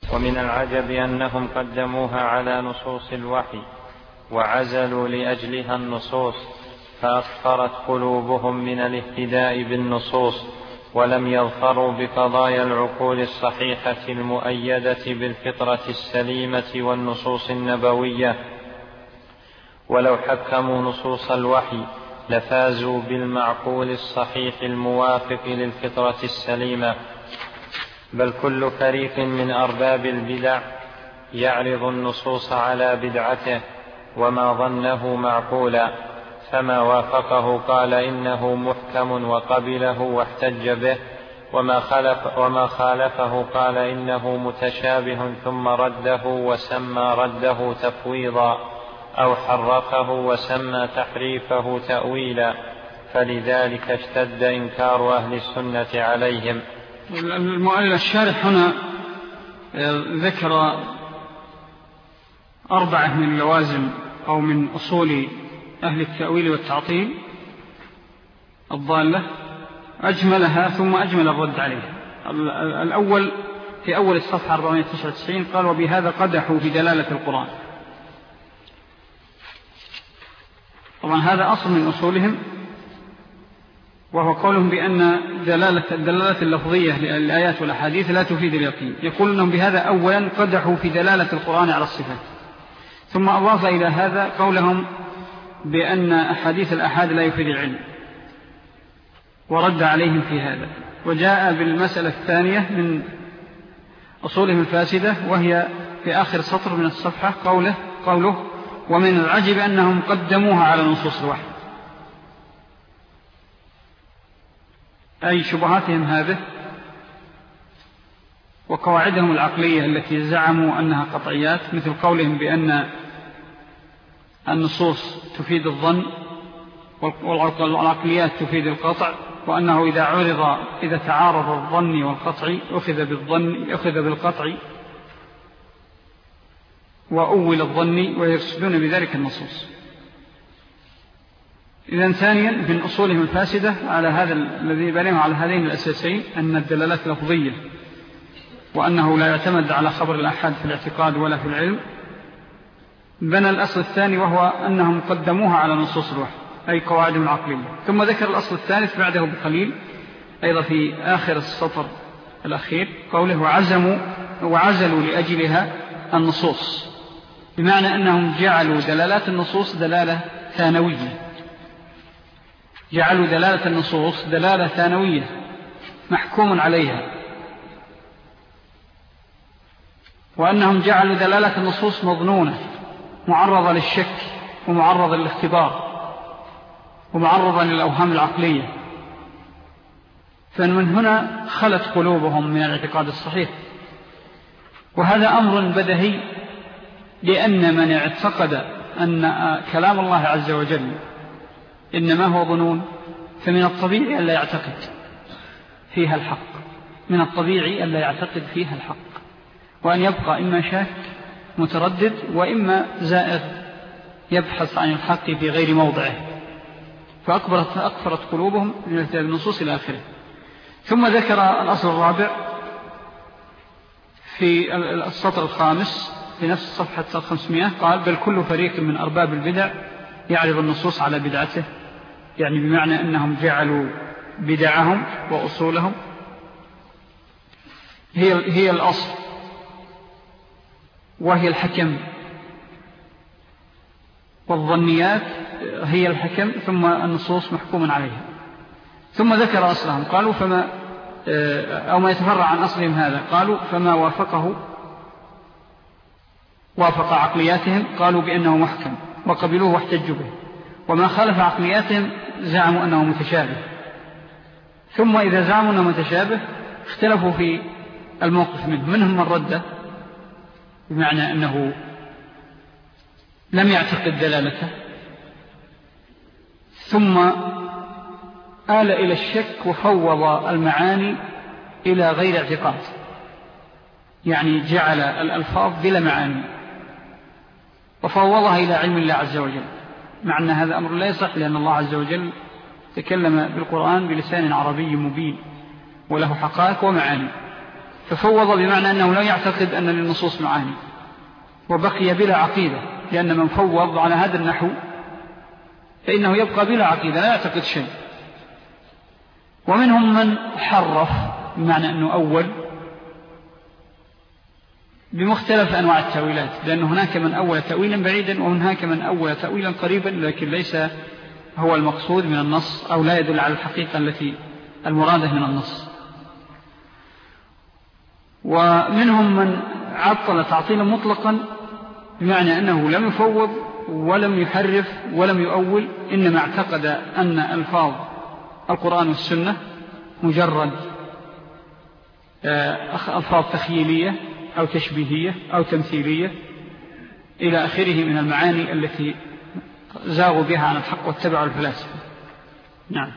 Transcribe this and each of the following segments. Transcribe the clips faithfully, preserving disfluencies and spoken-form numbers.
ومن العجب أنهم قدموها على نصوص الوحي وعزلوا لأجلها النصوص، فأكثرت قلوبهم من الاهتداء بالنصوص، ولم يظفروا بقضايا العقول الصحيحة المؤيدة بالفطرة السليمة والنصوص النبوية. ولو حكموا نصوص الوحي لفازوا بالمعقول الصحيح الموافق للفطرة السليمة. بل كل فريق من أرباب البدع يعرض النصوص على بدعته وما ظنه معقولا، فما وافقه قال إنه محكم وقبله واحتج به، وما, خلف وما خالفه قال إنه متشابه ثم رده وسمى رده تفويضا، أو حرفه وسمى تحريفه تأويلا، فلذلك اشتد إنكار أهل السنة عليهم. المؤلف الشارح هنا ذكر أربعة من اللوازم أو من أصول أهل التأويل والتعطيل الضالة، أجملها ثم أجمل الرد عليها. الأول في أول الصفحة أربعمائة وتسعة وتسعين قال: وبهذا قدحوا في دلالة القرآن. طبعا هذا أصل من أصولهم، وهو قولهم بأن دلالة الدلالة اللفظية للآيات والأحاديث لا تفيد اليقين. يقول أنهم بهذا أولا قدحوا في دلالة القرآن على الصفات، ثم أضاف إلى هذا قولهم بأن أحاديث الأحاد لا يفيد العلم، ورد عليهم في هذا. وجاء بالمسألة الثانية من أصولهم الفاسدة، وهي في آخر سطر من الصفحة قوله, قوله ومن العجب أنهم قدموها على نصوص الوحي، أي شبهاتهم هذه وقواعدهم العقلية التي زعموا أنها قطعيات، مثل قولهم بأن النصوص تفيد الظن والعقليات تفيد القطع، وأنه إذا عرض إذا تعارض الظن والقطع أخذ بالظن أخذ بالقطع وأول الظن، ويرسدون بذلك النصوص. إذن ثانيا من أصولهم الفاسدة على هذا الذي بنيهم على هذين الأساسين، أن الدلالات لفظية، وأنه لا يعتمد على خبر الأحاد في الاعتقاد ولا في العلم. بنى الأصل الثاني وهو أنهم قدموها على نصوص الوحي، أي قواعدهم العقلية. ثم ذكر الأصل الثالث بعده بقليل أيضا في آخر السطر الأخير قوله وعزموا وعزلوا لأجلها النصوص، بمعنى أنهم جعلوا دلالات النصوص دلالة ثانوية، جعلوا دلالة النصوص دلالة ثانوية محكوم عليها، وأنهم جعلوا دلالة النصوص مظنونة معرضة للشك ومعرضة للاختبار ومعرضة للأوهام العقلية. فمن هنا خلت قلوبهم من الاعتقاد الصحيح، وهذا أمر بدهي، لأن من اعتقد أن كلام الله عز وجل إنما هو ظنون فمن الطبيعي ألا يعتقد فيها الحق، من الطبيعي ألا يعتقد فيها الحق، وأن يبقى إما شاك متردد وإما زائغ يبحث عن الحق في غير موضعه، فأكبرت أكثرت قلوبهم من النصوص إلى آخره. ثم ذكر الأصل الرابع في السطر الخامس في نفس الصفحة الخمسمائة قال بل كل فريق من أرباب البدع يعرض النصوص على بدعته، يعني بمعنى أنهم جعلوا بدعهم وأصولهم هي, هي الأصل وهي الحكم، والظنيات هي الحكم، ثم النصوص محكوم عليها. ثم ذكر أصلهم قالوا فما أو ما يتفرع عن أصلهم هذا، قالوا فما وافقه وافق عقلياتهم قالوا بأنه محكم وقبلوه واحتجوا به، وما خالف عقلياتهم زعموا أنه متشابه. ثم إذا زعموا أنه متشابه اختلفوا في الموقف منه، منهم من رد بمعنى أنه لم يعتقد دلالته، ثم آل إلى الشك وفوض المعاني إلى غير اعتقاد، يعني جعل الألفاظ بلا معاني وفوضها إلى علم الله عز وجل، مع أن هذا أمر لا يصح، لأن الله عز وجل تكلم بالقرآن بلسان عربي مبين وله حقائق ومعاني، ففوض بمعنى أنه لا يعتقد أن للنصوص معاني، وبقي بلا عقيدة، لأن من فوض على هذا النحو فإنه يبقى بلا عقيدة لا يعتقد شيء. ومنهم من حرف بمعنى أنه أول بمختلف أنواع التأويلات، لأن هناك من أول تأويلا بعيدا وهناك من أول تأويلا قريبا لكن ليس هو المقصود من النص أو لا يدل على الحقيقة التي المرادة من النص. ومنهم من عطل تعطيلا مطلقا بمعنى أنه لم يفوض ولم يحرف ولم يؤول، إنما اعتقد أن ألفاظ القرآن والسنة مجرد ألفاظ تخيلية أو تشبيهية أو تمثيلية إلى آخره من المعاني التي زاغوا بها عن الحق واتبعوا الفلاسفة. نعم.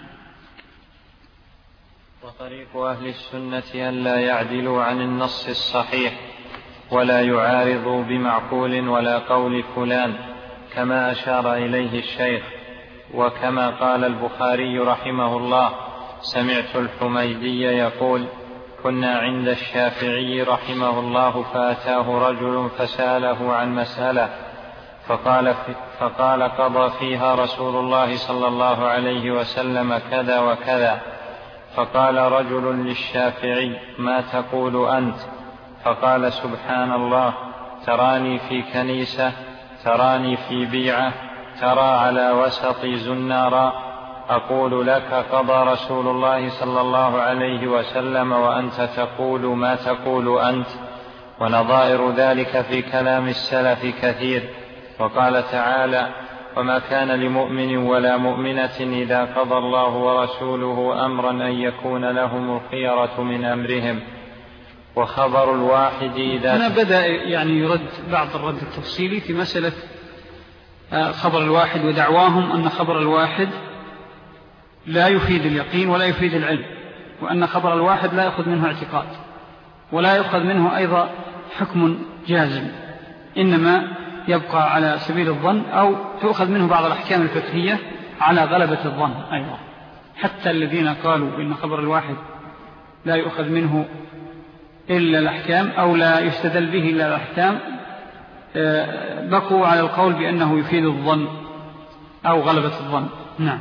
وطريق أهل السنة أن لا يعدلوا عن النص الصحيح ولا يعارضوا بمعقول ولا قول فلان، كما أشار إليه الشيخ. وكما قال البخاري رحمه الله: سمعت الحميدي يقول: كنا عند الشافعي رحمه الله فأتاه رجل فسأله عن مسألة فقال, فقال قضى فيها رسول الله صلى الله عليه وسلم كذا وكذا. فقال رجل للشافعي: ما تقول أنت؟ فقال: سبحان الله، تراني في كنيسة، تراني في بيعة، ترى على وسط زنارا، أقول لك قضى رسول الله صلى الله عليه وسلم وأنت تقول ما تقول أنت. ونظائر ذلك في كلام السلف كثير. وقال تعالى: وما كان لمؤمن ولا مؤمنة إذا قضى الله ورسوله أمرا أن يكون لهم الخيرة من أمرهم. وخبر الواحد إذا هنا بدأ يعني يرد بعض الرد التفصيلي في مسألة خبر الواحد، ودعواهم أن خبر الواحد لا يفيد اليقين ولا يفيد العلم، وأن خبر الواحد لا يأخذ منه اعتقاد ولا يأخذ منه أيضا حكم جازم، إنما يبقى على سبيل الظن أو تأخذ منه بعض الأحكام الفقهية على غلبة الظن أيضا. حتى الذين قالوا بأن خبر الواحد لا يؤخذ منه إلا الأحكام أو لا يستدل به إلا الأحكام بقوا على القول بأنه يفيد الظن أو غلبة الظن. نعم.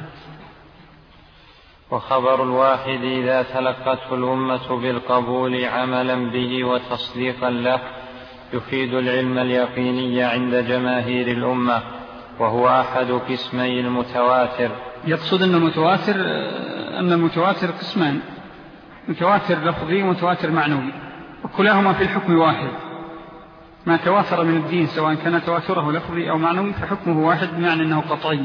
وخبر الواحد إذا تلقته الأمة بالقبول عملا به وتصديقا له يفيد العلم اليقيني عند جماهير الأمة، وهو أحد قسمي المتواتر. يقصد أن المتواتر أن المتواتر قسمان: متواتر لفظي ومتواتر معنوي، وكلاهما في الحكم واحد. ما تواتر من الدين سواء كان تواتره لفظي أو معنوي فحكمه واحد، بمعنى أنه قطعي.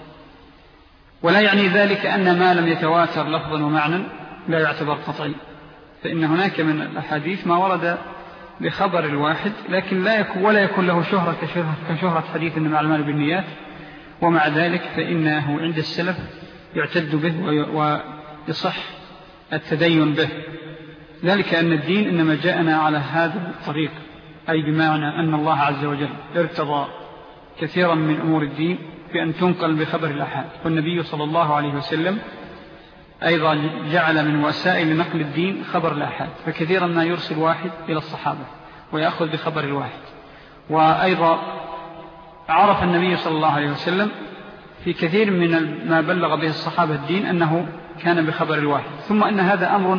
ولا يعني ذلك أن ما لم يتواتر لفظا ومعنى لا يعتبر قطعي، فإن هناك من الأحاديث ما ورد بخبر الواحد لكن لا يكون ولا يكون له شهرة كشهرة حديث إنما الأعمال بالنيات، ومع ذلك فإنه عند السلف يعتد به ويصح التدين به. ذلك أن الدين إنما جاءنا على هذا الطريق، أي بمعنى أن الله عز وجل ارتضى كثيرا من أمور الدين بأن تنقل بخبر الأحاد، والنبي صلى الله عليه وسلم أيضا جعل من وسائل نقل الدين خبر الأحاد، فكثيرا ما يرسل واحد إلى الصحابة ويأخذ بخبر الواحد. وأيضا عرف النبي صلى الله عليه وسلم في كثير من ما بلغ به الصحابة الدين أنه كان بخبر الواحد. ثم أن هذا أمر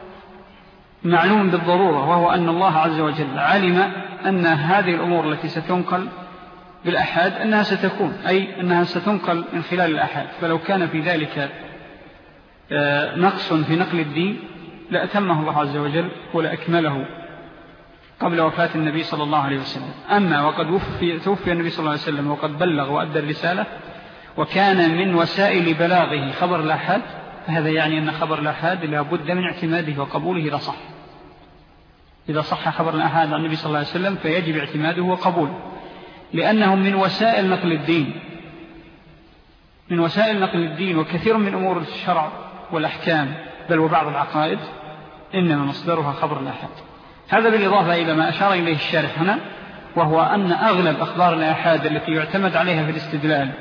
معلوم بالضرورة، وهو أن الله عز وجل علم أن هذه الأمور التي ستنقل بالأحاد أنها ستكون، أي أنها ستنقل من خلال الأحاد. فلو كان في ذلك نقص في نقل الدين لأتمه الله عز وجل ولأكمله قبل وفاة النبي صلى الله عليه وسلم. أما وقد وفي توفي النبي صلى الله عليه وسلم وقد بلغ وأدى الرسالة وكان من وسائل بلاغه خبر الأحاد، فهذا يعني أن خبر الأحاد لا بد من اعتماده وقبوله إذا صح. إذا صح خبر الأحاد عن النبي صلى الله عليه وسلم فيجب اعتماده وقبوله، لأنه من وسائل نقل الدين من وسائل نقل الدين وكثير من أمور الشرع والأحكام بل وبعض العقائد إنما مصدرها خبر الأحاد. هذا بالإضافة إلى ما أشار إليه الشارح هنا، وهو أن أغلب أخبار الآحاد التي يعتمد عليها في الاستدلال،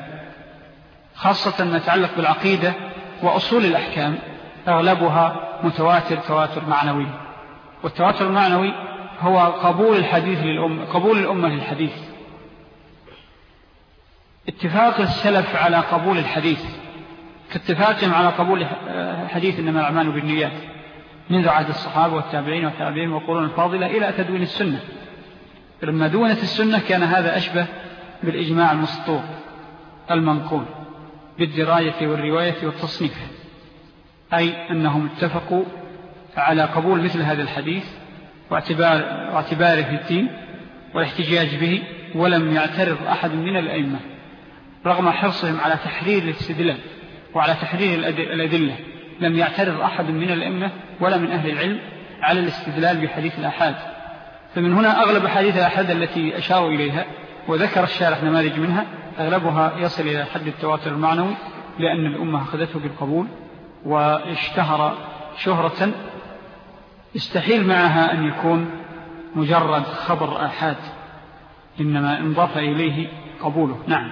خاصة ما يتعلق بالعقيدة وأصول الأحكام، أغلبها متواتر تواتر معنوي، والتواتر المعنوي هو قبول الحديث للأمة، قبول الأمة للحديث، اتفاق السلف على قبول الحديث كاتفاقهم على قبول حديث إنما الأعمال بالنيات منذ عهد الصحابة والتابعين والتابعين والقرون الفاضلة إلى تدوين السنة. لما دونت السنة كان هذا أشبه بالإجماع المسطور المنقول بالدراية والرواية والتصنيف، أي أنهم اتفقوا على قبول مثل هذا الحديث واعتبار واعتباره في الدين والاحتجاج به، ولم يعترض أحد من الأئمة رغم حرصهم على تحرير الاستدلال وعلى تحرير الأدلة. لم يعترض أحد من الأئمة ولا من أهل العلم على الاستدلال بحديث الآحاد. فمن هنا أغلب حديث الآحاد التي أشاروا إليها وذكر الشارح نماذج منها أغلبها يصل إلى حد التواتر المعنوي، لأن الأمة أخذته بالقبول واشتهر شهرة استحيل معها أن يكون مجرد خبر آحاد، إنما انضاف إليه قبوله. نعم.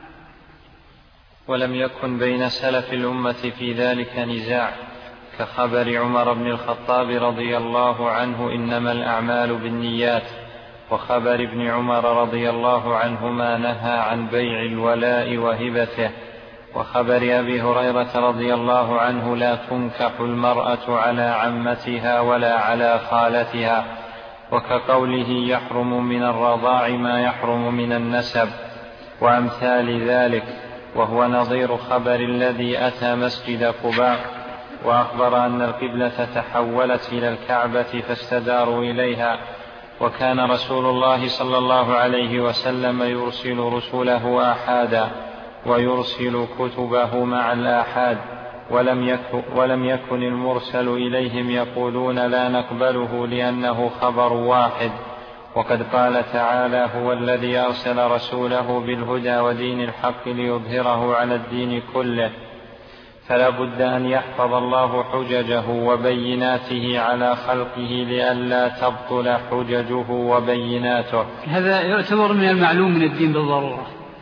ولم يكن بين سلف الأمة في ذلك نزاع، كخبر عمر بن الخطاب رضي الله عنه إنما الأعمال بالنيات، وخبر ابن عمر رضي الله عنهما نهى عن بيع الولاء وهبته، وخبر أبي هريرة رضي الله عنه لا تنكح المرأة على عمتها ولا على خالتها، وكقوله يحرم من الرضاع ما يحرم من النسب، وأمثال ذلك. وهو نظير خبر الذي أتى مسجد قباء وأخبر أن القبلة تحولت إلى الكعبة فاستداروا إليها، وكان رسول الله صلى الله عليه وسلم يرسل رسله آحادا ويرسل كتبه مع الآحاد، ولم يكن, ولم يكن المرسل إليهم يقولون لا نقبله لأنه خبر واحد. وقد قال تعالى هو الذي أرسل رسوله بالهدى ودين الحق ليظهره على الدين كله، فلا بد أن يحفظ الله حججه وبيناته على خلقه لئلا تبطل حججه وبيناته. هذا يعتبر من المعلوم من الدين بالضرورة،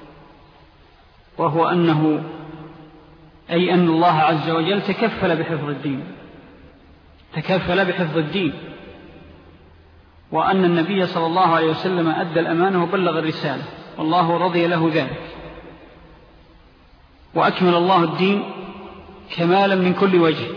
وهو أنه أي أن الله عز وجل تكفل بحفظ الدين تكفل بحفظ الدين وأن النبي صلى الله عليه وسلم أدى الأمانة وبلغ الرسالة والله رضي له ذلك، وأكمل الله الدين كمالا من كل وجه.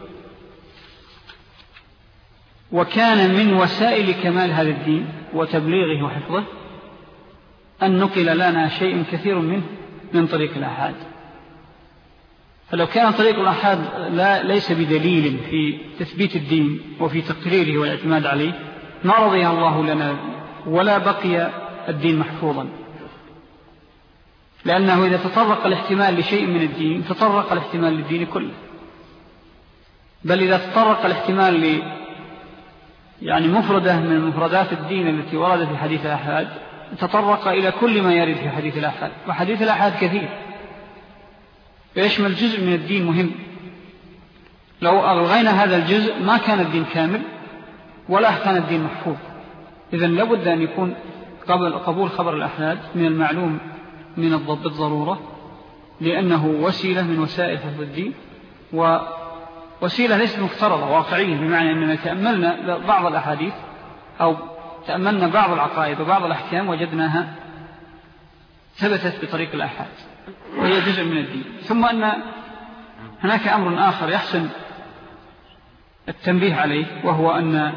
وكان من وسائل كمال هذا الدين وتبليغه وحفظه أن نقل لنا شيء كثير منه من طريق الآحاد. فلو كان طريق الآحاد لا ليس بدليل في تثبيت الدين وفي تقريره والاعتماد عليه ما رضي الله لنا ولا بقي الدين محفوظا، لأنه إذا تطرق الاحتمال لشيء من الدين تطرق الاحتمال للدين كله، بل إذا تطرق الاحتمال ل يعني مفردة من مفردات الدين التي وردت في حديث الآحاد تطرق إلى كل ما يرد في حديث الآحاد، وحديث الآحاد كثير ويشمل جزء من الدين مهم. لو ألغينا هذا الجزء ما كان الدين كامل ولا كان الدين محفوظ. إذن لابد أن يكون قبول خبر الآحاد من المعلوم من الضبط بالضرورة، لأنه وسيلة من وسائل حفظ الدين، ووسيلة ليست مفترضة واقعية، بمعنى أننا تأملنا بعض الأحاديث أو تأملنا بعض العقائد وبعض الأحكام وجدناها ثبتت بطريق الآحاد وهي جزء من الدين. ثم أن هناك أمر آخر يحسن التنبيه عليه، وهو أن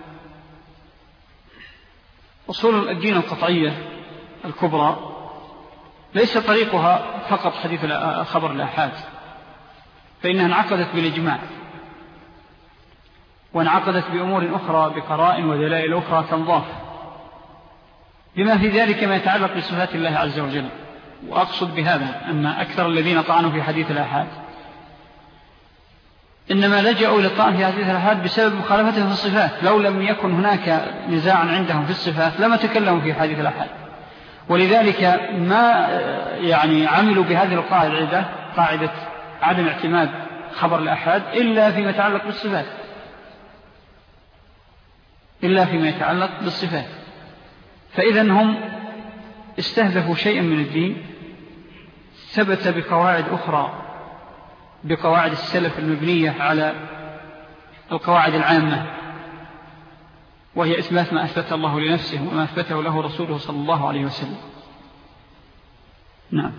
أصول الدين القطعية الكبرى ليس طريقها فقط حديث خبر الآحاد، فإنها انعقدت بالإجماع وانعقدت بأمور أخرى بقرائن ودلائل أخرى تنضاف، بما في ذلك ما يتعلق بصفات الله عز وجل. وأقصد بهذا أن أكثر الذين طعنوا في حديث الآحاد إنما لجأوا إلى الطعن في حديث الآحاد بسبب مخالفتهم في الصفات. لو لم يكن هناك نزاع عندهم في الصفات لما تكلموا في حديث الآحاد، ولذلك ما يعني عملوا بهذه القاعدة، قاعدة عدم اعتماد خبر الآحاد إلا فيما يتعلق بالصفات إلا فيما يتعلق بالصفات. فإذا هم استهدفوا شيئا من الدين ثبت بقواعد أخرى، بقواعد السلف المبنية على القواعد العامة وهي إثبات ما أثبت الله لنفسه وما أثبته له رسوله صلى الله عليه وسلم. نعم.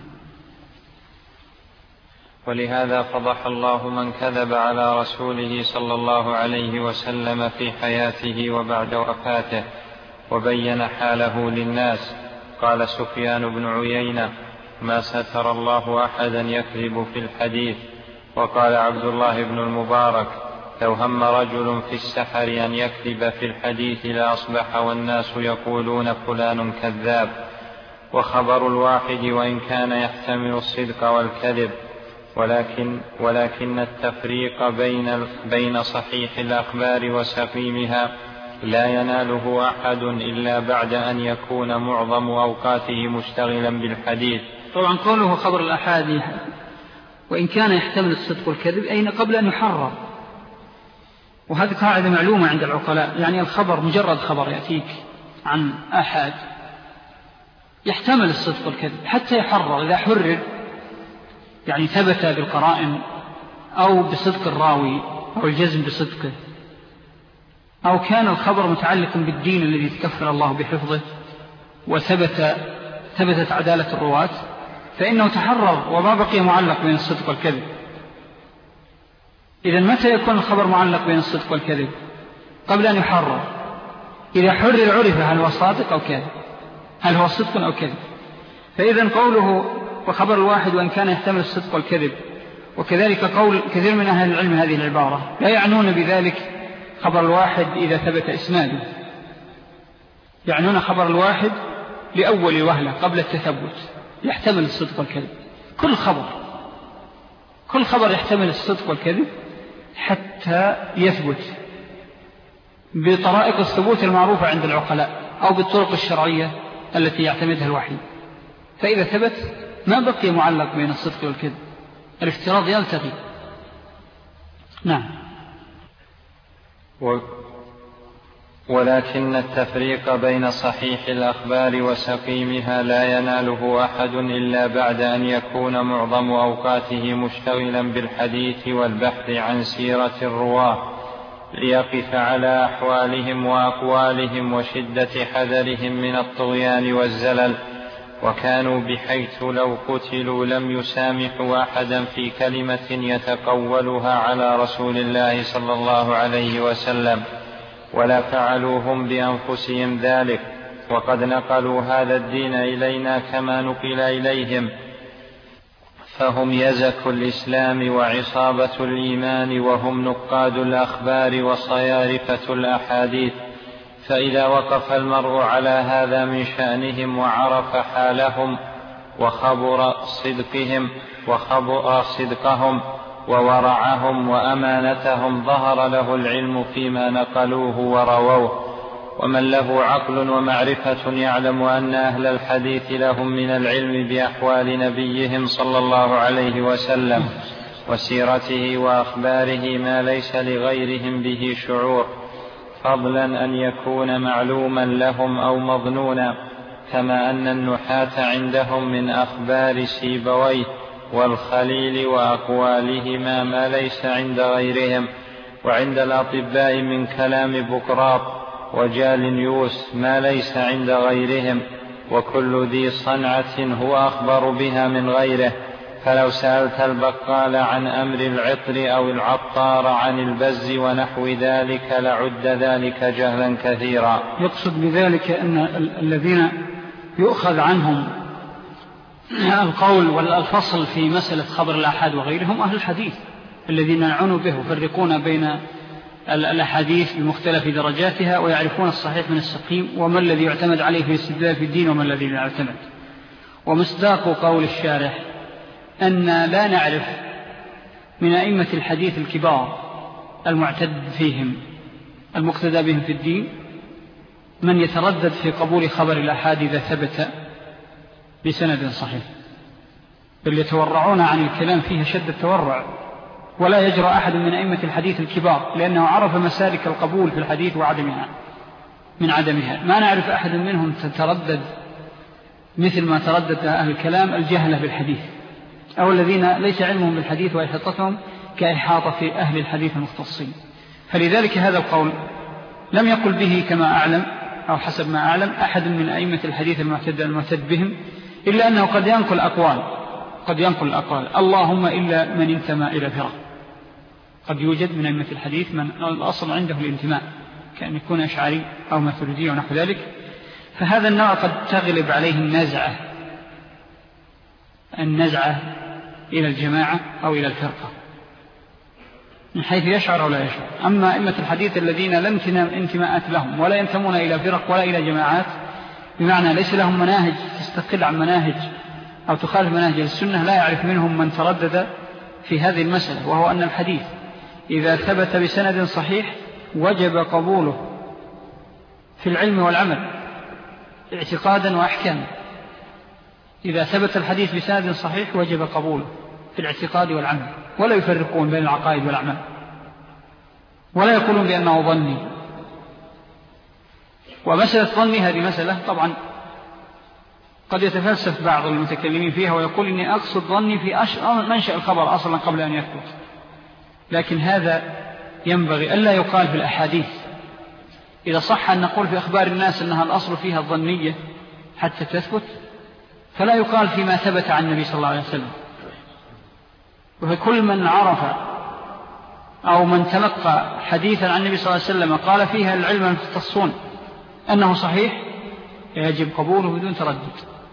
ولهذا فضح الله من كذب على رسوله صلى الله عليه وسلم في حياته وبعد وفاته، وبين حاله للناس. قال سفيان بن عيينة: ما ستر الله أحدا يكذب في الحديث. وقال عبد الله بن المبارك: لو هم رجل في السحر أن يكذب في الحديث لأصبح والناس يقولون فلان كذاب. وخبر الواحد وإن كان يحتمل الصدق والكذب، ولكن, ولكن التفريق بين, بين صحيح الأخبار وسقيمها لا يناله أحد إلا بعد أن يكون معظم أوقاته مشتغلا بالحديث. طبعا قوله خبر الأحاديث وإن كان يحتمل الصدق والكذب أين قبل أن يحرر، وهذه قاعدة معلومة عند العقلاء. يعني الخبر مجرد خبر يأتيك عن أحد يحتمل الصدق والكذب حتى يحرر. إذا حرر يعني ثبت بالقرائن أو بصدق الراوي أو الجزم بصدقه، أو كان الخبر متعلق بالدين الذي تكفل الله بحفظه وثبت ثبتت عدالة الرواة، فإنه تحرر وما بقي معلق بين الصدق والكذب. إذن متى يكون الخبر معلق بين الصدق والكذب؟ قبل أن يحرر. إذا حرر عرف هل هو صادق أو كاذب، هل هو صدق أو كذب. فإذن قوله وخبر الواحد وإن كان يحتمل الصدق والكذب، وكذلك قول كثير من أهل العلم هذه العبارة لا يعنون بذلك خبر الواحد إذا ثبت إسناده، يعنون خبر الواحد لأول وهلة قبل التثبت يحتمل الصدق والكذب. كل خبر كل خبر يحتمل الصدق والكذب حتى يثبت بطرائق الثبوت المعروفة عند العقلاء أو بالطرق الشرعية التي يعتمدها الوحي. فإذا ثبت ما بقي معلق بين الصدق والكذب، الافتراض يلتغي. نعم. و... ولكن التفريق بين صحيح الأخبار وسقيمها لا يناله أحد إلا بعد أن يكون معظم أوقاته مشتغلا بالحديث والبحث عن سيرة الرواة، ليقف على أحوالهم وأقوالهم وشدة حذرهم من الطغيان والزلل. وكانوا بحيث لو قتلوا لم يسامحوا أحدا في كلمة يتقولها على رسول الله صلى الله عليه وسلم، ولا فعلوهم بأنفسهم ذلك، وقد نقلوا هذا الدين إلينا كما نقل إليهم، فهم يزك الإسلام وعصابة الإيمان، وهم نقاد الأخبار وصيارفة الأحاديث. فإذا وقف المرء على هذا من شأنهم وعرف حالهم وخبر صدقهم وخبر صدقهم وورعهم وأمانتهم ظهر له العلم فيما نقلوه ورووه. ومن له عقل ومعرفة يعلم أن أهل الحديث لهم من العلم بأحوال نبيهم صلى الله عليه وسلم وسيرته وأخباره ما ليس لغيرهم به شعور، فضلا أن يكون معلوما لهم أو مظنونا، كما أن النحاة عندهم من أخبار سيبويه والخليل وأقوالهما ما ليس عند غيرهم، وعند الأطباء من كلام بقراط وجالنيوس ما ليس عند غيرهم، وكل ذي صنعة هو أخبر بها من غيره. فلو سألت البقال عن أمر العطر أو العطار عن البز ونحو ذلك لعد ذلك جهلا كثيرا. يقصد بذلك أن الذين يؤخذ عنهم القول والفصل في مسألة خبر الأحاد وغيرهم أهل الحديث الذين يعنون به وفرقون بين الأحاديث بمختلف درجاتها ويعرفون الصحيح من السقيم وما الذي يعتمد عليه في الاستدلال في الدين وما الذي لا يعتمد. ومصداق قول الشارح أن لا نعرف من أئمة الحديث الكبار المعتد فيهم المقتدى بهم في الدين من يتردد في قبول خبر الأحاد إذا ثبت بسند صحيح، بل يتورعون عن الكلام فيها شد التورع، ولا يجرى أحد من أئمة الحديث الكبار لأنه عرف مسالك القبول في الحديث وعدمها من عدمها. ما نعرف أحد منهم تتردد مثل ما تردد أهل الكلام الجهلة بالحديث أو الذين ليس علمهم بالحديث وإحاطتهم كإحاطة في أهل الحديث المختصين. فلذلك هذا القول لم يقل به كما أعلم أو حسب ما أعلم أحد من أئمة الحديث المعتد المعتد بهم، إلا أنه قد ينقل أقوال قد ينقل الأقوال اللهم إلا من انتمى إلى فرق. قد يوجد من أئمة الحديث من الأصل عنده الانتماء، كأن يكون أشعري أو ماتريدي ونحو ذلك، فهذا النوع قد تغلب عليه النزعة النزعة إلى الجماعة أو إلى الفرقة من حيث يشعر أو لا يشعر. أما أئمة الحديث الذين لا انتماءات لهم ولا ينتمون إلى فرق ولا إلى جماعات، بمعنى ليس لهم مناهج تستقل عن مناهج أو تخالف مناهج السنة، لا يعرف منهم من تردد في هذه المسألة، وهو أن الحديث إذا ثبت بسند صحيح وجب قبوله في العلم والعمل اعتقادا وأحكاما. إذا ثبت الحديث بسند صحيح وجب قبوله في الاعتقاد والعمل، ولا يفرقون بين العقائد والأعمال، ولا يقولون بأنه ظني. ومسألة ظني هذه مسألة طبعا قد يتفلسف بعض المتكلمين فيها ويقول إني أقصد ظني في منشأ الخبر أصلا قبل أن يثبت، لكن هذا ينبغي ألا يقال في الأحاديث. إذا صح أن نقول في أخبار الناس أنها الأصل فيها الظنية حتى تثبت، فلا يقال فيما ثبت عن النبي صلى الله عليه وسلم. وكل من عرف أو من تلقى حديثا عن النبي صلى الله عليه وسلم قال فيها العلم المختصون أنه صحيح يجب قبوله بدون تردد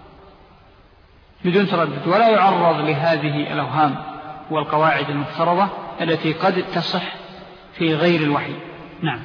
بدون تردد ولا يعرض لهذه الأوهام والقواعد المفترضة التي قد تصح في غير الوحي. نعم.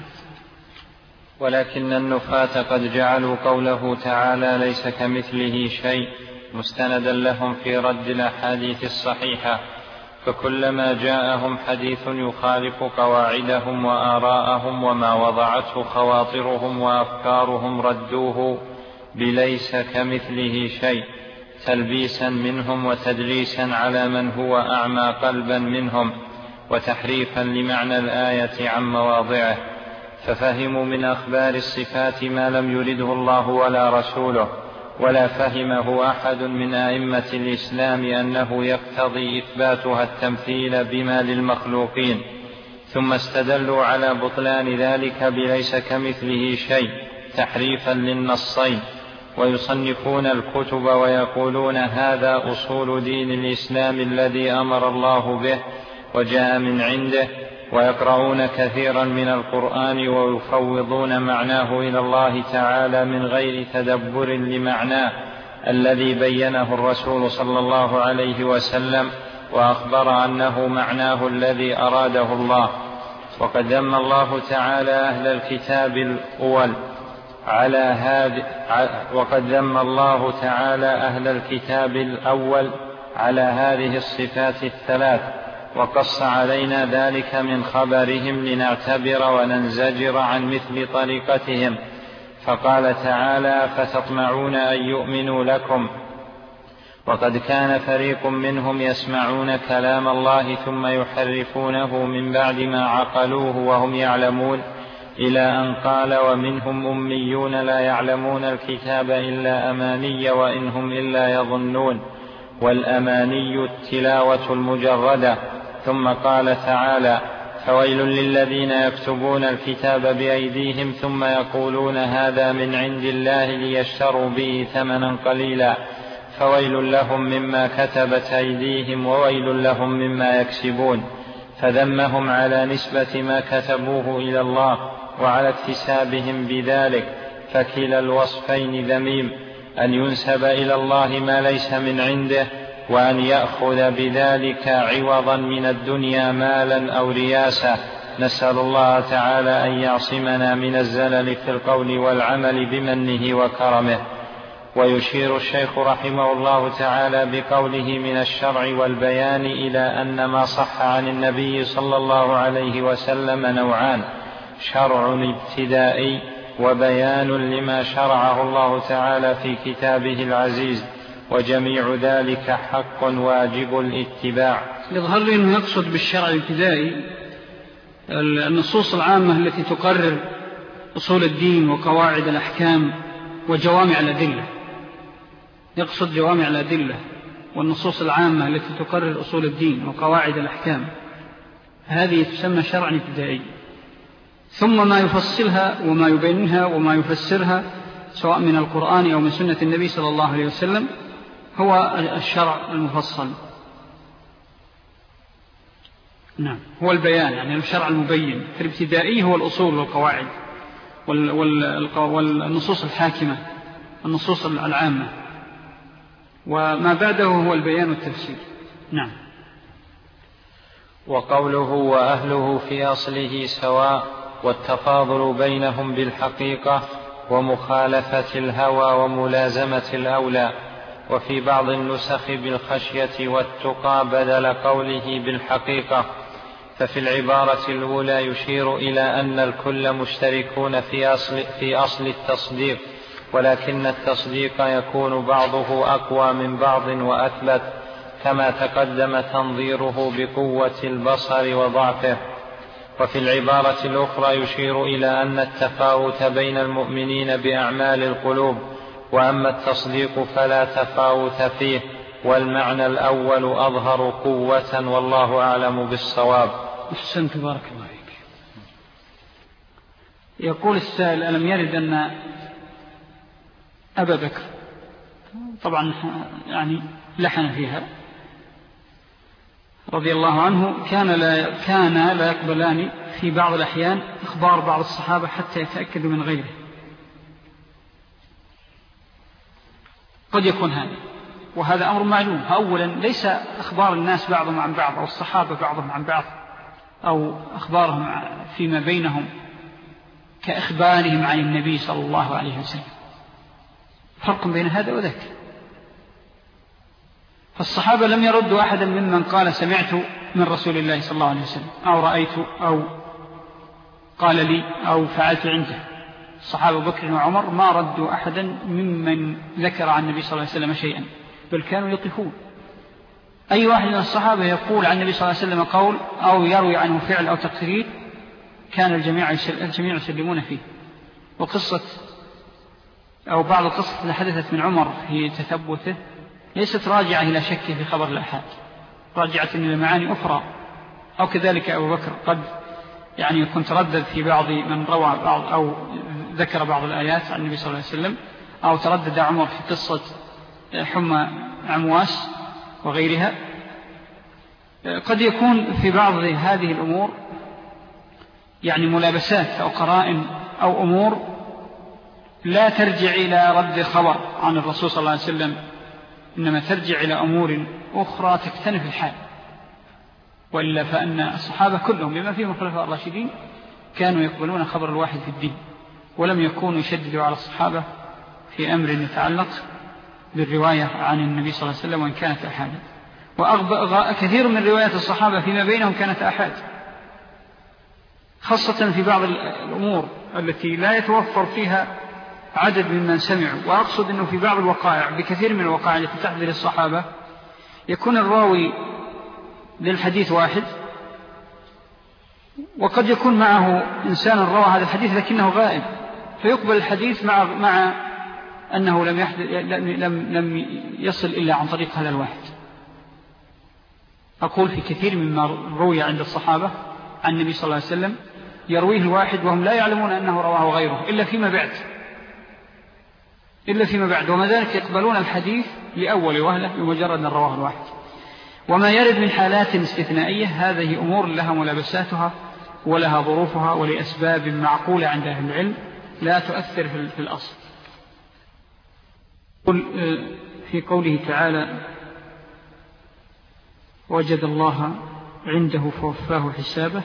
ولكن النفاة قد جعلوا قوله تعالى ليس كمثله شيء مستندا لهم في رد الأحاديث الصحيحة، فكلما جاءهم حديث يخالف قواعدهم وآراءهم وما وضعته خواطرهم وأفكارهم ردوه بليس كمثله شيء، تلبيسا منهم وتدليسا على من هو أعمى قلبا منهم، وتحريفا لمعنى الآية عن مواضعه، ففهموا من أخبار الصفات ما لم يرده الله ولا رسوله، ولا فهمه أحد من أئمة الإسلام أنه يقتضي إثباتها التمثيل بما للمخلوقين، ثم استدلوا على بطلان ذلك بليس كمثله شيء تحريفا للنصين، ويصنفون الكتب ويقولون هذا أصول دين الإسلام الذي أمر الله به وجاء من عنده، ويقرؤون كثيرا من القرآن ويفوضون معناه إلى الله تعالى من غير تدبر لمعناه الذي بينه الرسول صلى الله عليه وسلم وأخبر أنه معناه الذي أراده الله. وقد ذم الله تعالى أهل الكتاب الأول على هذه وقد ذم الله تعالى أهل الكتاب الأول على هذه الصفات الثلاث، وقص علينا ذلك من خبرهم لنعتبر وننزجر عن مثل طريقتهم، فقال تعالى فتطمعون أن يؤمنوا لكم وقد كان فريق منهم يسمعون كلام الله ثم يحرفونه من بعد ما عقلوه وهم يعلمون، إلى أن قال ومنهم أميون لا يعلمون الكتاب إلا أماني وإنهم إلا يظنون، والأماني التلاوة المجردة. ثم قال تعالى فويل للذين يكتبون الكتاب بأيديهم ثم يقولون هذا من عند الله ليشتروا به ثمنا قليلا، فويل لهم مما كتبت أيديهم وويل لهم مما يكسبون، فذمهم على نسبة ما كتبوه إلى الله وعلى اكتسابهم بذلك، فكلا الوصفين ذميم، أن ينسب إلى الله ما ليس من عنده، وأن يأخذ بذلك عوضا من الدنيا مالا أو رياسة. نسأل الله تعالى أن يعصمنا من الزلل في القول والعمل بمنه وكرمه. ويشير الشيخ رحمه الله تعالى بقوله من الشرع والبيان إلى أن ما صح عن النبي صلى الله عليه وسلم نوعان: شرع ابتدائي وبيان لما شرعه الله تعالى في كتابه العزيز، وجميع ذلك حق واجب الاتباع. يظهر لي أنه يقصد بالشرع الابتدائي النصوص العامة التي تقرر أصول الدين وقواعد الأحكام وجوامع الأدلة، يقصد جوامع الأدلة والنصوص العامة التي تقرر أصول الدين وقواعد الأحكام، هذه تسمى شرعا ابتدائي. ثم ما يفصلها وما يبينها وما يفسرها سواء من القرآن أو من سنة النبي صلى الله عليه وسلم هو الشرع المفصل. نعم، هو البيان، يعني الشرع المبين. في الابتدائي هو الأصول والقواعد والنصوص الحاكمة، النصوص العامة، وما بعده هو البيان والتفسير. نعم. وقوله وأهله في أصله سواء، والتفاضل بينهم بالحقيقة ومخالفة الهوى وملازمة الأولى. وفي بعض النسخ بالخشية والتقى بدل قوله بالحقيقة. ففي العبارة الأولى يشير إلى أن الكل مشتركون في أصل, في أصل التصديق، ولكن التصديق يكون بعضه أقوى من بعض وأثبت، كما تقدم تنظيره بقوة البصر وضعفه. وفي العبارة الأخرى يشير إلى أن التفاوت بين المؤمنين بأعمال القلوب، وأما التصديق فلا تفاوت فيه، والمعنى الأول أظهر قوة، والله أعلم بالصواب. أحسنت، بارك الله فيك. يقول السائل: ألم يرد أن أبا بكر، طبعا يعني لحن فيها، رضي الله عنه، كان لا, كان لا يقبلان في بعض الأحيان إخبار بعض الصحابة حتى يتأكدوا من غيره. قد يكون هذا، وهذا أمر معلوم. أولا ليس أخبار الناس بعضهم عن بعض أو الصحابة بعضهم عن بعض أو أخبارهم فيما بينهم كإخبارهم عن النبي صلى الله عليه وسلم، فرق بين هذا وذاك. فالصحابة لم يردوا أحدا ممن قال سمعت من رسول الله صلى الله عليه وسلم أو رأيت أو قال لي أو فعلت عنده. الصحابة بكر وعمر ما ردوا أحدا ممن ذكر عن النبي صلى الله عليه وسلم شيئا، بل كانوا يقفون. أي واحد من الصحابة يقول عن النبي صلى الله عليه وسلم قول أو يروي عنه فعل أو تقرير كان الجميع الجميع يسلمون فيه. وقصة أو بعض القصص اللي حدثت من عمر في تثبته ليست راجعة إلى شك في خبر الآحاد، راجعة إلى معاني أخرى. أو كذلك أبو بكر قد يعني كنت ردد في بعض من روى بعض أو ذكر بعض الآيات عن النبي صلى الله عليه وسلم، أو تردد عمر في قصة حمى عمواس وغيرها. قد يكون في بعض هذه الأمور يعني ملابسات أو قرائن أو أمور لا ترجع إلى رد خبر عن الرسول صلى الله عليه وسلم، إنما ترجع إلى أمور أخرى تكتنف الحال. وإلا فأن الصحابة كلهم بما فيهم الخلفاء الراشدين كانوا يقبلون خبر الواحد في الدين، ولم يكونوا يشددوا على الصحابة في أمر يتعلق بالرواية عن النبي صلى الله عليه وسلم وإن كانت أحادا. وكثير من روايات الصحابة فيما بينهم كانت أحاد، خاصة في بعض الأمور التي لا يتوفر فيها عدد ممن سمعوا. وأقصد أنه في بعض الوقائع، بكثير من الوقائع التي تحدث للصحابة، يكون الراوي للحديث واحد، وقد يكون معه إنسان روى هذا الحديث لكنه غائب، فيقبل الحديث مع, مع أنه لم, يحدث لم, لم يصل إلا عن طريق هذا الواحد. أقول في كثير مما روي عند الصحابة عن النبي صلى الله عليه وسلم يرويه الواحد وهم لا يعلمون أنه رواه غيره إلا فيما بعد إلا فيما بعد وما ذلك يقبلون الحديث لأول وهلة بمجرد أن رواه الواحد. وما يرد من حالات استثنائية هذه أمور لها ملابساتها ولها ظروفها ولأسباب معقولة عند أهل العلم لا تؤثر في الأصل. في قوله تعالى وجد الله عنده فوفاه حسابه،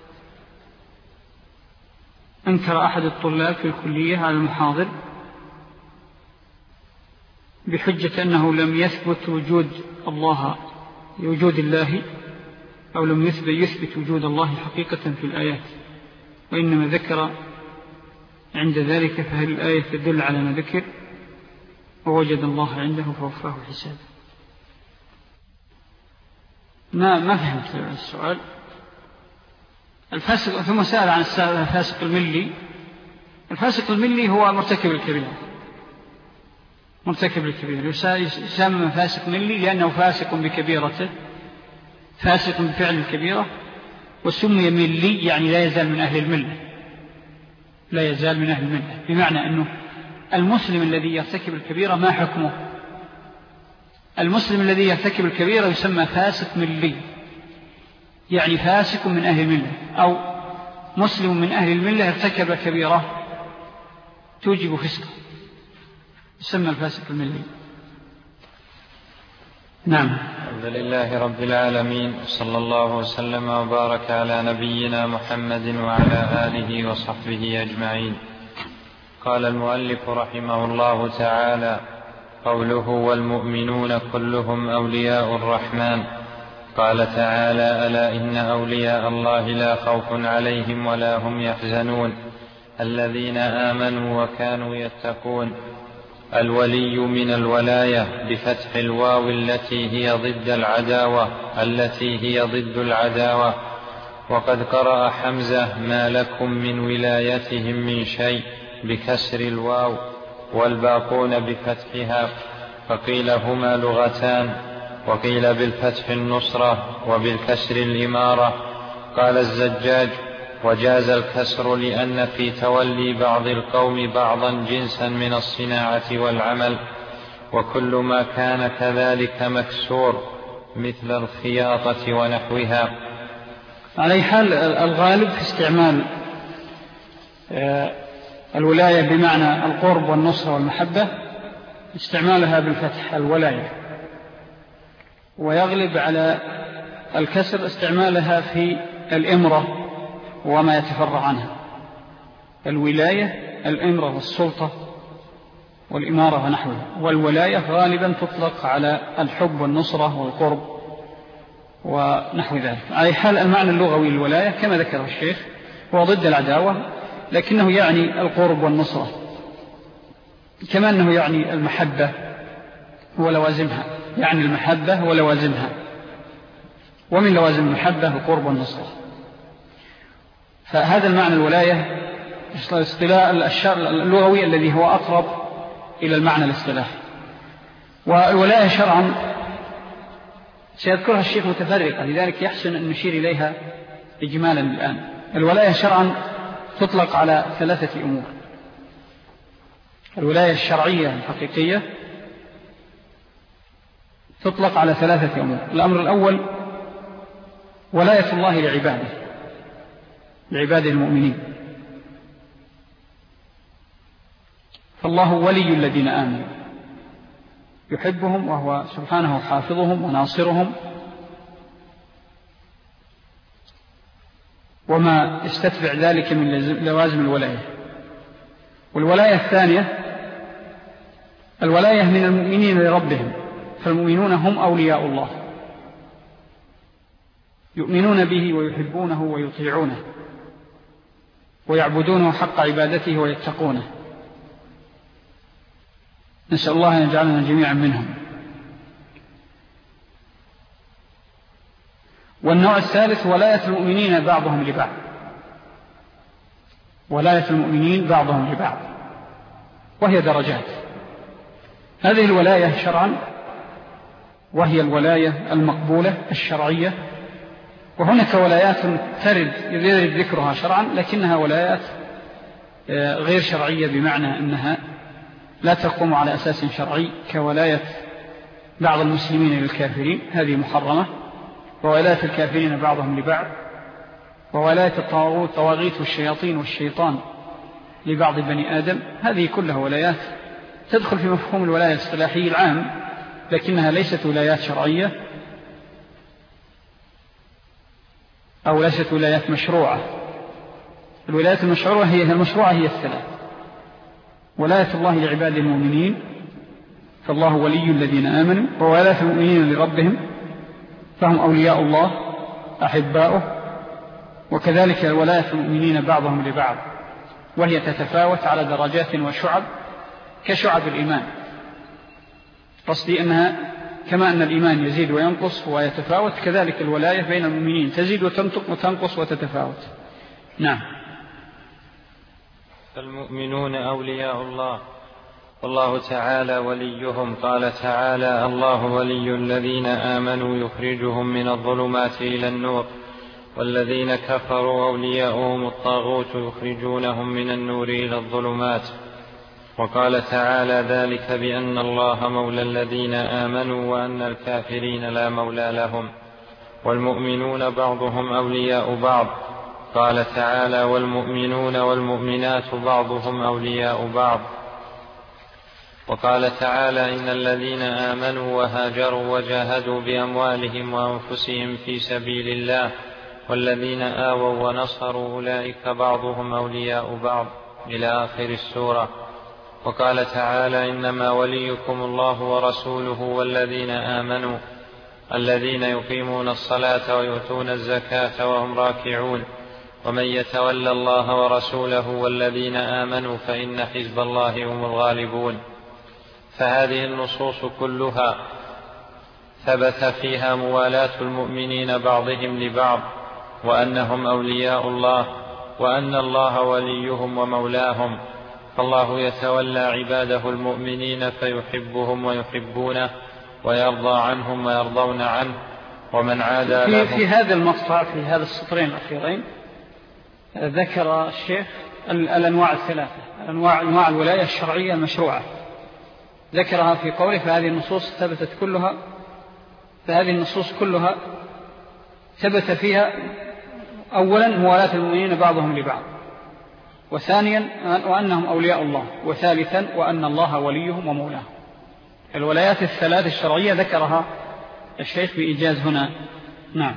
أنكر أحد الطلاب في الكلية على المحاضر بحجة أنه لم يثبت وجود الله وجود الله أو لم يثبت, يثبت وجود الله حقيقة في الآيات، وإنما ذكر عند ذلك، فهل الآية تدل على ما ذكر؟ ووجد الله عنده فوفاه حسابه. ما ما فهمت السؤال. الفاسق، ثم سأل عن الفاسق الملي. الفاسق الملي هو مرتكب الكبيرة، مرتكب الكبيرة يسمى فاسق ملي لأنه فاسق بكبيرته، فاسق بفعل الكبيرة، وسمي ملي يعني لا يزال من أهل الملة، لا يزال من أهل الملة، بمعنى أنه المسلم الذي يرتكب الكبيرة ما حكمه؟ المسلم الذي يرتكب الكبيرة يسمى فاسق ملي، يعني فاسق من أهل الملة، أو مسلم من أهل الملة ارتكب كبيرة توجب فسقه، يسمى الفاسق الملي. نعم. الحمد لله رب العالمين، صلى الله وسلم وبارك على نبينا محمد وعلى آله وصحبه أجمعين. قال المؤلف رحمه الله تعالى: قوله والمؤمنون كلهم أولياء الرحمن. قال تعالى: ألا إن أولياء الله لا خوف عليهم ولا هم يحزنون الذين آمنوا وكانوا يتقون. الولي من الولاية بفتح الواو التي هي ضد العداوة التي هي ضد العداوة. وقد قرأ حمزة: ما لكم من ولايتهم من شيء بكسر الواو، والباقون بفتحها، فقيل هما لغتان، وقيل بالفتح النصرة وبالكسر الإمارة. قال الزجاج: وجاز الكسر لأن في تولي بعض القوم بعضا جنسا من الصناعة والعمل، وكل ما كان كذلك مكسور مثل الخياطة ونحوها. على حال الغالب في استعمال الولاية بمعنى القرب والنصرة والمحبة استعمالها بالفتح الولاية، ويغلب على الكسر استعمالها في الإمرة وما يتفرع عنها. الولاية الإمرة والسلطة والإمارة ونحوها، والولاية غالبا تطلق على الحب والنصرة والقرب ونحو ذلك. على حال المعنى اللغوي للولاية كما ذكر الشيخ هو ضد العداوة، لكنه يعني القرب والنصرة، كما أنه يعني المحبة ولوازمها، يعني المحبة ولوازمها، ومن لوازم المحبة القرب والنصرة. فهذا المعنى الولاية الاصطلاح اللغوي الذي هو أقرب إلى المعنى الاصطلاحي. والولاية شرعا سيذكرها الشيخ متفرقة، لذلك يحسن أن نشير إليها إجمالا الآن. الولاية شرعا تطلق على ثلاثة أمور: الولاية الشرعية الحقيقية تطلق على ثلاثة أمور. الأمر الأول ولاية الله لعباده لعباده المؤمنين، فالله ولي الذين آمنوا يحبهم وهو سبحانه حافظهم وناصرهم، وما استتبع ذلك من لوازم الولاية. والولاية الثانية الولاية من المؤمنين لربهم، فالمؤمنون هم أولياء الله، يؤمنون به ويحبونه ويطيعونه ويعبدونه حق عبادته ويتقونه. نسأل الله أن يجعلنا جميعا منهم. والنوع الثالث ولاية المؤمنين بعضهم لبعض، ولاية المؤمنين بعضهم لبعض، وهي درجات. هذه الولاية شرعا وهي الولاية المقبولة الشرعية، وهناك ولايات ترد يرد ذكرها شرعا لكنها ولايات غير شرعية، بمعنى أنها لا تقوم على أساس شرعي، كولاية بعض المسلمين للكافرين، هذه محرمة، وولاية الكافرين بعضهم لبعض، وولاية الطواغيت والشياطين والشيطان لبعض بني آدم، هذه كلها ولايات تدخل في مفهوم الولاية الاصطلاحي العام، لكنها ليست ولايات شرعية أو ليست ولايات مشروعة. الولايات المشروعة هي المشروعة هي الثلاث: ولاية الله لعباد المؤمنين، فالله ولي الذين آمنوا، وولاية المؤمنين لربهم، فهم أولياء الله أحباؤه، وكذلك ولاية المؤمنين بعضهم لبعض، وهي تتفاوت على درجات وشعب كشعب الإيمان. قصدي أنها كما أن الإيمان يزيد وينقص ويتفاوت، كذلك الولاية بين المؤمنين تزيد وتنقص وتتفاوت. نعم. فالمؤمنون أولياء الله والله تعالى وليهم. قال تعالى: الله ولي الذين آمنوا يخرجهم من الظلمات إلى النور والذين كفروا أولياؤهم الطاغوت يخرجونهم من النور إلى الظلمات. وقال تعالى ذلك بأن الله مولى الذين آمنوا وأن الكافرين لا مولى لهم. والمؤمنون بعضهم أولياء بعض. قال تعالى والمؤمنون والمؤمنات بعضهم أولياء بعض. وقال تعالى إن الذين آمنوا وهاجروا وجاهدوا بأموالهم وأنفسهم في سبيل الله والذين آووا ونصروا أولئك بعضهم أولياء بعض إلى آخر السورة. وقال تعالى إنما وليكم الله ورسوله والذين آمنوا الذين يقيمون الصلاة ويؤتون الزكاة وهم راكعون ومن يتولى الله ورسوله والذين آمنوا فإن حزب الله هم الغالبون. فهذه النصوص كلها ثبت فيها موالاة المؤمنين بعضهم لبعض وأنهم أولياء الله وأن الله وليهم ومولاهم. فالله يتولى عباده المؤمنين فيحبهم ويحبونه ويرضى عنهم ويرضون عنه. ومن عادى في, له في هذا المقطع في هذا السطرين الأخيرين ذكر الشيخ الأنواع الثلاثة، أنواع, أنواع الولاية الشرعية المشروعة، ذكرها في قوله فهذه النصوص ثبتت كلها فهذه النصوص كلها ثبت فيها أولا موالاة المؤمنين بعضهم لبعض، وثانيا وأنهم أولياء الله، وثالثا وأن الله وليهم ومولاهم. الولايات الثلاث الشرعية ذكرها الشيخ بإيجاز هنا. نعم.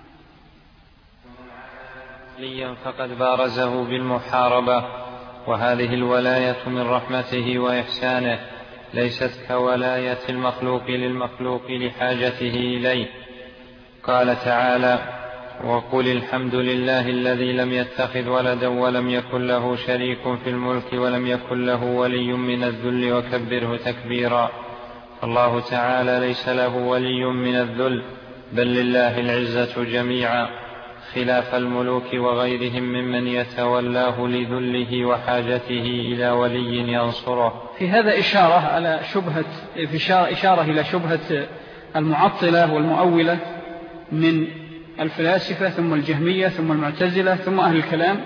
وليا فقد بارزه بالمحاربة، وهذه الولاية من رحمته وإحسانه ليست كولاية المخلوق للمخلوق لحاجته إليه. قال تعالى وقل الحمد لله الذي لم يتخذ ولدا ولم يكن له شريك في الملك ولم يكن له ولي من الذل وكبره تكبيرا. الله تعالى ليس له ولي من الذل بل لله العزة جميعا خلاف الملوك وغيرهم ممن يتولاه لذله وحاجته إلى ولي ينصره. في هذا إشارة على شبهة في إشارة إلى شبهة المعطلة والمؤولة من الفلاسفة ثم الجهمية ثم المعتزلة ثم أهل الكلام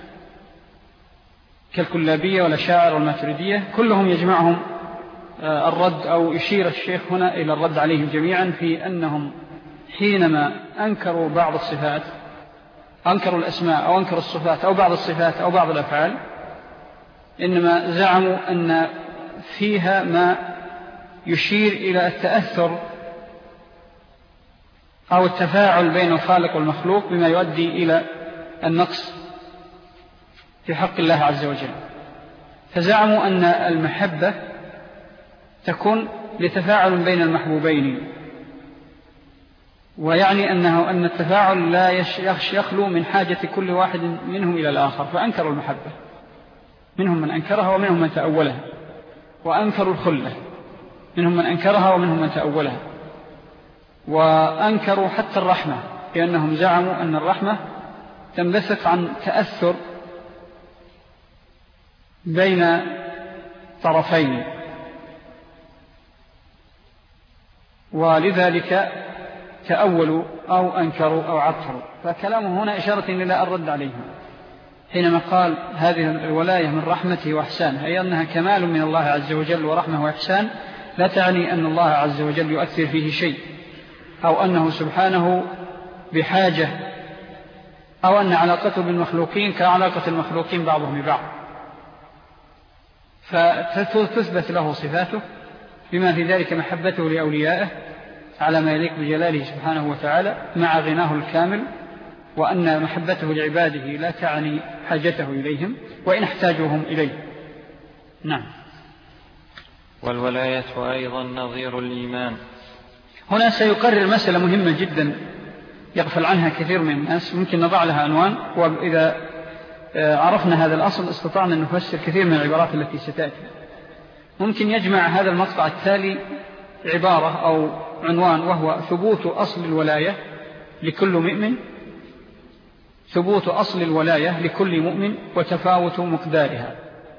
كالكلابية والأشاعرة والماتريدية، كلهم يجمعهم الرد أو يشير الشيخ هنا إلى الرد عليهم جميعا في أنهم حينما أنكروا بعض الصفات أنكروا الأسماء أو أنكروا الصفات أو بعض الصفات أو بعض الأفعال إنما زعموا أن فيها ما يشير إلى التأثر أو التفاعل بين الخالق والمخلوق بما يؤدي إلى النقص في حق الله عز وجل. فزعموا أن المحبة تكون لتفاعل بين المحبوبين، ويعني أنه أن التفاعل لا يخلو من حاجة كل واحد منهم إلى الآخر، فأنكروا المحبة، منهم من أنكرها ومنهم من تأولها، وأنكروا الخلة، منهم من أنكرها ومنهم من تأولها، وأنكروا حتى الرحمة لأنهم زعموا أن الرحمة تنبثق عن تأثر بين طرفين، ولذلك تأولوا أو أنكروا أو عطروا. فكلامه هنا إشارة إلى الرد عليهم حينما قال هذه الولاية من رحمته وإحسانه، أي أنها كمال من الله عز وجل ورحمة وإحسان، لا تعني أن الله عز وجل يؤثر فيه شيء أو أنه سبحانه بحاجة أو أن علاقته بالمخلوقين كعلاقة المخلوقين بعضهم ببعض، فتثبت له صفاته بما في ذلك محبته لأوليائه على ما يليق بجلاله سبحانه وتعالى مع غناه الكامل، وأن محبته لعباده لا تعني حاجته إليهم وإن احتاجوهم إليه. نعم. والولاية أيضا نظير الإيمان. هنا سيقرر مسألة مهمة جدا يغفل عنها كثير من الناس، ممكن نضع لها عنوان، وإذا عرفنا هذا الأصل استطعنا أن نفسر كثير من العبارات التي ستأتي. ممكن يجمع هذا المقطع التالي عبارة أو عنوان، وهو ثبوت أصل الولاية لكل مؤمن ثبوت أصل الولاية لكل مؤمن وتفاوت مقدارها.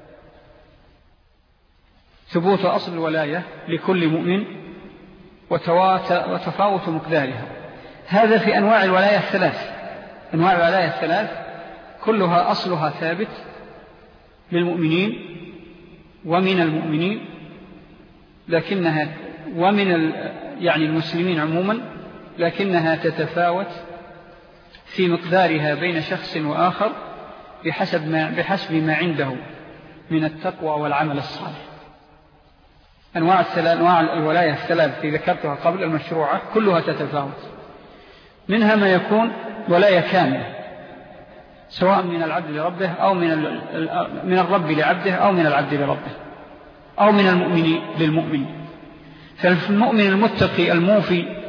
ثبوت أصل الولاية لكل مؤمن وتفاوت مقدارها. هذا في أنواع الولاية الثلاث أنواع الولاية الثلاث كلها أصلها ثابت للمؤمنين ومن المؤمنين، لكنها ومن يعني المسلمين عموما، لكنها تتفاوت في مقدارها بين شخص وآخر بحسب ما, بحسب ما عنده من التقوى والعمل الصالح. أنواع, الثلاث أنواع الولاية الثلاث التي ذكرتها قبل المشروعة كلها تتفاوت، منها ما يكون ولاية كاملة سواء من العبد لربه أو من, من الرب لعبده أو من العبد لربه أو من المؤمن للمؤمن. فالمؤمن المتقي الموفي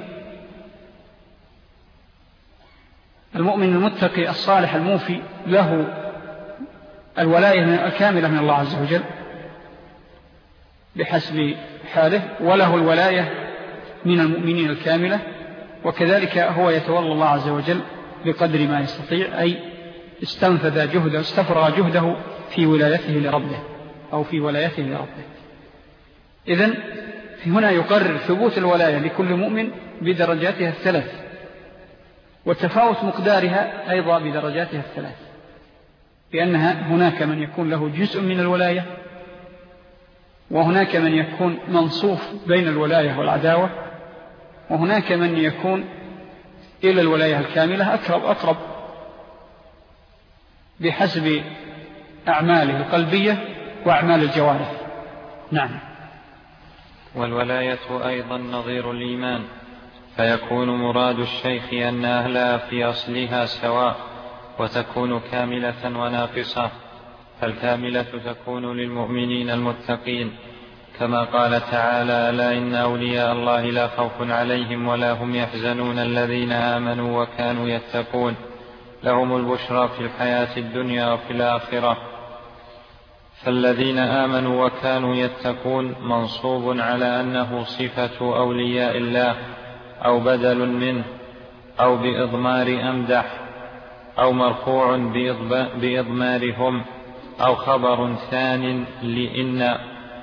المؤمن المتقي الصالح الموفي له الولاية الكاملة من الله عز وجل بحسب حاله، وله الولاية من المؤمنين الكاملة، وكذلك هو يتولى الله عز وجل بقدر ما يستطيع، أي استنفذ جهده استفرغ جهده في ولايته لربه أو في ولايته لربه. إذن في هنا يقرر ثبوت الولاية لكل مؤمن بدرجاتها الثلاث، وتفاوت مقدارها أيضا بدرجاتها الثلاث، لأنها هناك من يكون له جزء من الولاية، وهناك من يكون منصوف بين الولاية والعداوة، وهناك من يكون إلى الولاية الكاملة أقرب أقرب بحسب أعماله القلبية وأعمال الجوارح. نعم. والولاية أيضا نظير الإيمان، فيكون مراد الشيخ أن أهلها في أصلها سواء، وتكون كاملة وناقصة. فالكاملة تكون للمؤمنين المتقين، كما قال تعالى: ألا إن أولياء الله لا خوف عليهم ولا هم يحزنون الذين آمنوا وكانوا يتقون لهم البشرى في الحياة الدنيا وفي الآخرة. فالذين آمنوا وكانوا يتقون منصوب على أنه صفة أولياء الله، أو بدل منه، أو بإضمار أمدح، أو مرفوع بإضمارهم، أو خبر ثان لإن،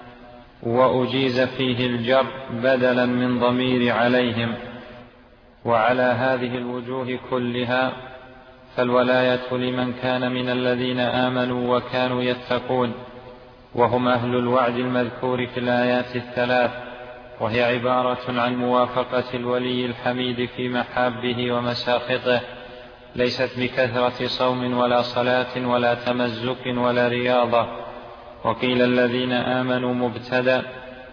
وأجيز فيه الجر بدلا من ضمير عليهم. وعلى هذه الوجوه كلها فالولاية لمن كان من الذين آمنوا وكانوا يتقون، وهم أهل الوعد المذكور في الآيات الثلاث، وهي عبارة عن موافقة الولي الحميد في محابه ومساخطه، ليست بكثرة صوم ولا صلاة ولا تمزق ولا رياضة. وقيل الذين آمنوا مبتدأ،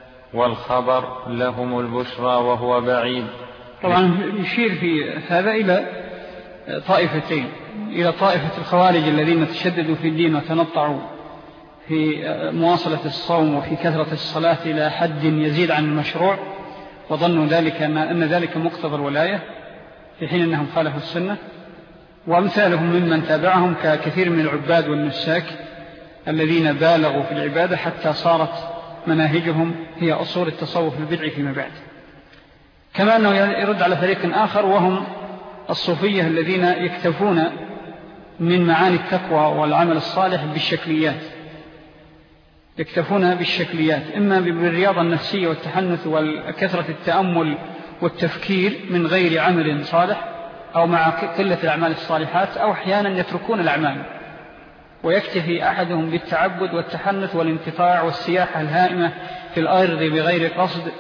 والخبر لهم البشرى وهو بعيد. طبعا يشير في هذا إلى طائفتين، إلى طائفة الخوارج الذين تشددوا في الدين وتنطعوا في مواصلة الصوم وفي كثرة الصلاة إلى حد يزيد عن المشروع، وظنوا ذلك أن ذلك مقتضى الولاية في حين أنهم خالفوا السنة. وأمثالهم ممن تابعهم ككثير من العباد والنساك الذين بالغوا في العبادة حتى صارت مناهجهم هي أصول التصوف البدعي فيما بعد. كما أنه يرد على فريق آخر، وهم الصوفية الذين يكتفون من معاني التقوى والعمل الصالح بالشكليات، يكتفون بالشكليات، إما بالرياضة النفسية والتحنث وكثرة التأمل والتفكير من غير عمل صالح، أو مع قلة الأعمال الصالحات، أو أحيانا يتركون الأعمال ويكتفي أحدهم بالتعبد والتحنث والانتفاع والسياحة الهائمة في الأرض بغير قصد،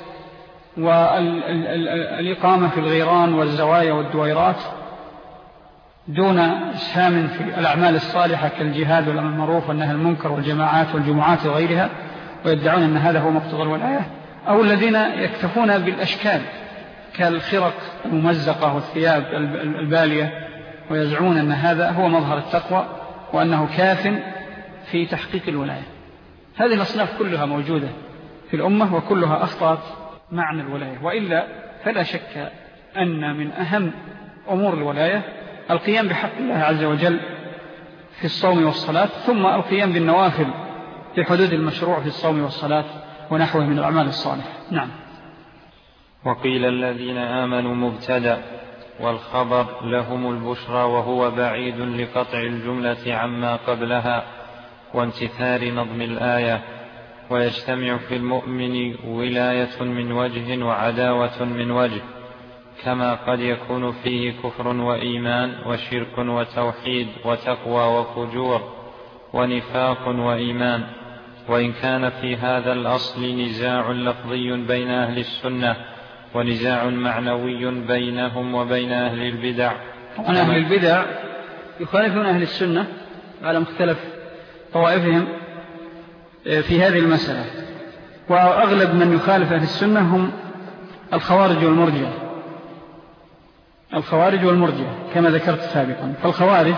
والإقامة في الغيران والزوايا والدويرات دون إسهام في الأعمال الصالحة كالجهاد والأمر بالمعروف والنهي عن المنكر والجماعات والجمعات وغيرها، ويدعون أن هذا هو مقتضى الولاية. أو الذين يكتفون بالأشكال كالخرق الممزقة والثياب البالية، ويزعمون أن هذا هو مظهر التقوى وأنه كاف في تحقيق الولاية. هذه الأصناف كلها موجودة في الأمة، وكلها أخطأت معنى الولاية. وإلا فلا شك أن من أهم أمور الولاية القيام بحق الله عز وجل في الصوم والصلاة، ثم القيام بالنوافل في حدود المشروع في الصوم والصلاة ونحوه من الأعمال الصالحة. نعم. وقيل الذين آمنوا مبتدأ، والخبر لهم البشرى وهو بعيد لقطع الجملة عما قبلها وانتثار نظم الآية. ويجتمع في المؤمن ولاية من وجه وعداوة من وجه، كما قد يكون فيه كفر وإيمان وشرك وتوحيد وتقوى وفجور ونفاق وإيمان، وإن كان في هذا الأصل نزاع لفظي بين أهل السنة ونزاع معنوي بينهم وبين أهل البدع. أهل البدع يخالفون أهل السنة على مختلف طوائفهم في هذه المسألة، وأغلب من يخالف أهل السنة هم الخوارج والمرجئة الخوارج والمرجئة كما ذكرت سابقا. فالخوارج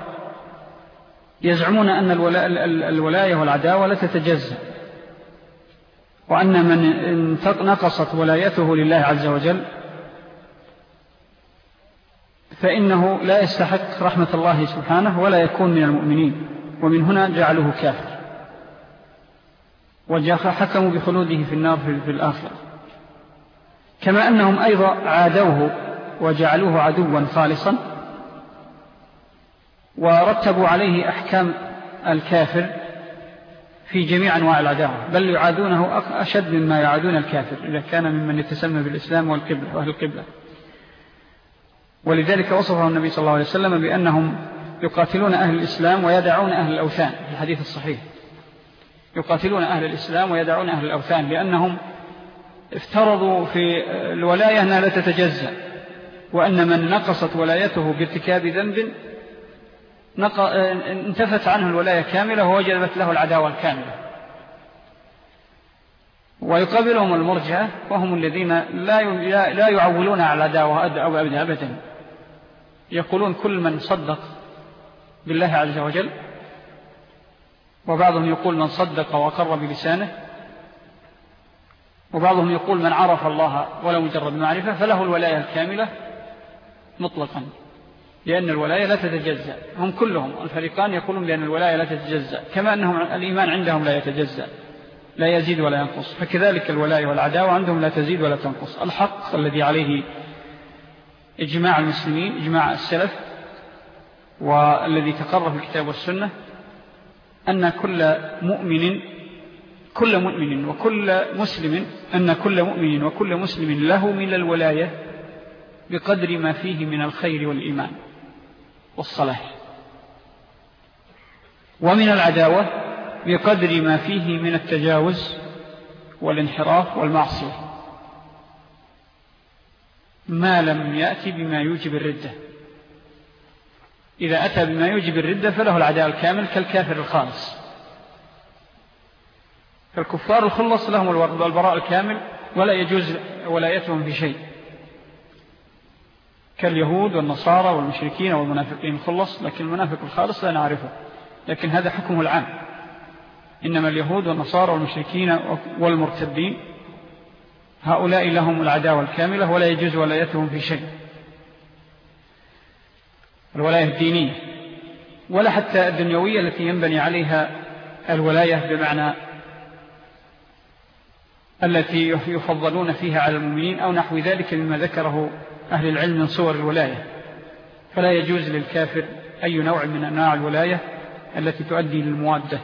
يزعمون أن الولاية والعداوة لا تتجزأ، وأن من نقصت ولايته لله عز وجل فإنه لا يستحق رحمة الله سبحانه ولا يكون من المؤمنين، ومن هنا جعلوه كافر وحكموا بخلوده في النار في الآخرة. كما أنهم أيضا عادوه وجعلوه عدوا خالصا ورتبوا عليه أحكام الكافر في جميع أنواع العداوة، بل يعادونه أشد مما يعادون الكافر إذا كان ممن يتسمى بالإسلام والقبلة وأهل القبلة. ولذلك وصفه النبي صلى الله عليه وسلم بأنهم يقاتلون أهل الإسلام ويدعون أهل الأوثان في الحديث الصحيح. يقاتلون أهل الإسلام ويدعون أهل الأوثان لأنهم افترضوا في الولاية أنها لا تتجزأ، وأن من نقصت ولايته بارتكاب ذنب انتفت عنه الولاية كاملة ووجبت له العداوة الكاملة. ويقابلهم المرجئة وهم الذين لا يعولون على العداوة أو أبدا، يقولون كل من صدق بالله عز وجل، وبعضهم يقول من صدق وأقر بلسانه، وبعضهم يقول من عرف الله ولو مجرد معرفة فله الولاية الكاملة مطلقا، لأن الولاية لا تتجزأ. هم كلهم الفريقان يقولون بأن الولاية لا تتجزأ، كما أنهم الإيمان عندهم لا يتجزأ، لا يزيد ولا ينقص، فكذلك الولاية والعداوة عندهم لا تزيد ولا تنقص. الحق الذي عليه إجماع المسلمين، إجماع السلف، والذي تقرر في الكتاب والسنة، أن كل مؤمن كل مؤمن وكل مسلم أن كل مؤمن وكل مسلم له من الولاية بقدر ما فيه من الخير والإيمان والصلاح، ومن العداوة بقدر ما فيه من التجاوز والانحراف والمعصية، ما لم يأتي بما يوجب الردة. إذا أتى بما يوجب الردة فله العداوة الكامل كالكافر الخالص. فالكفار الخلص لهم البراء الكامل ولا يجوز ولايتهم في شيء، كاليهود والنصارى والمشركين والمنافقين الخلص، لكن المنافق الخالص لا نعرفه، لكن هذا حكمه العام. إنما اليهود والنصارى والمشركين والمرتدين هؤلاء لهم العداوة الكاملة ولا يجوز ولايتهم في شيء، الولاية الدينية ولا حتى الدنيوية التي ينبني عليها الولاية بمعنى التي يفضلون فيها على المؤمنين أو نحو ذلك مما ذكره أهل العلم من صور الولاية. فلا يجوز للكافر أي نوع من أنواع الولاية التي تؤدي للموادة.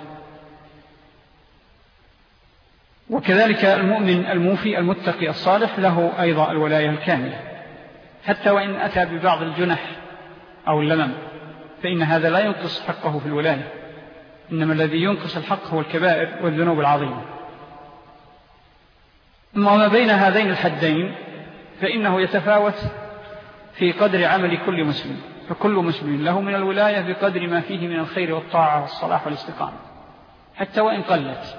وكذلك المؤمن الموفي المتقي الصالح له أيضا الولاية الكاملة، حتى وإن أتى ببعض الجنح أو اللمم فإن هذا لا ينقص حقه في الولاية، إنما الذي ينقص الحق هو الكبائر والذنوب العظيمة. أما ما بين هذين الحدين فإنه يتفاوت في قدر عمل كل مسلم، فكل مسلم له من الولاية بقدر ما فيه من الخير والطاعة والصلاح والاستقامة حتى وإن قلت،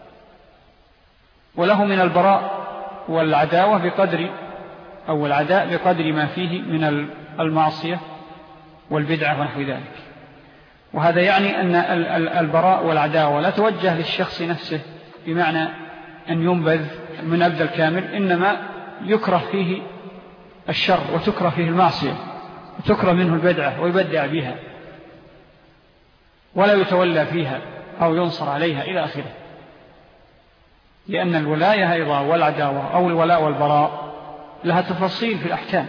وله من البراء والعداوة بقدر أو العداء بقدر ما فيه من المعصية والبدعة ونحو ذلك. وهذا يعني أن البراء والعداوة لا توجه للشخص نفسه بمعنى أن ينبذ من أبد الكامل، إنما يكره فيه الشر وتكره فيه المعصية وتكره منه البدعة ويبدع بها ولا يتولى فيها أو ينصر عليها إلى آخره. لأن الولاية أيضا والعداوة أو الولاء والبراء لها تفاصيل في الأحكام.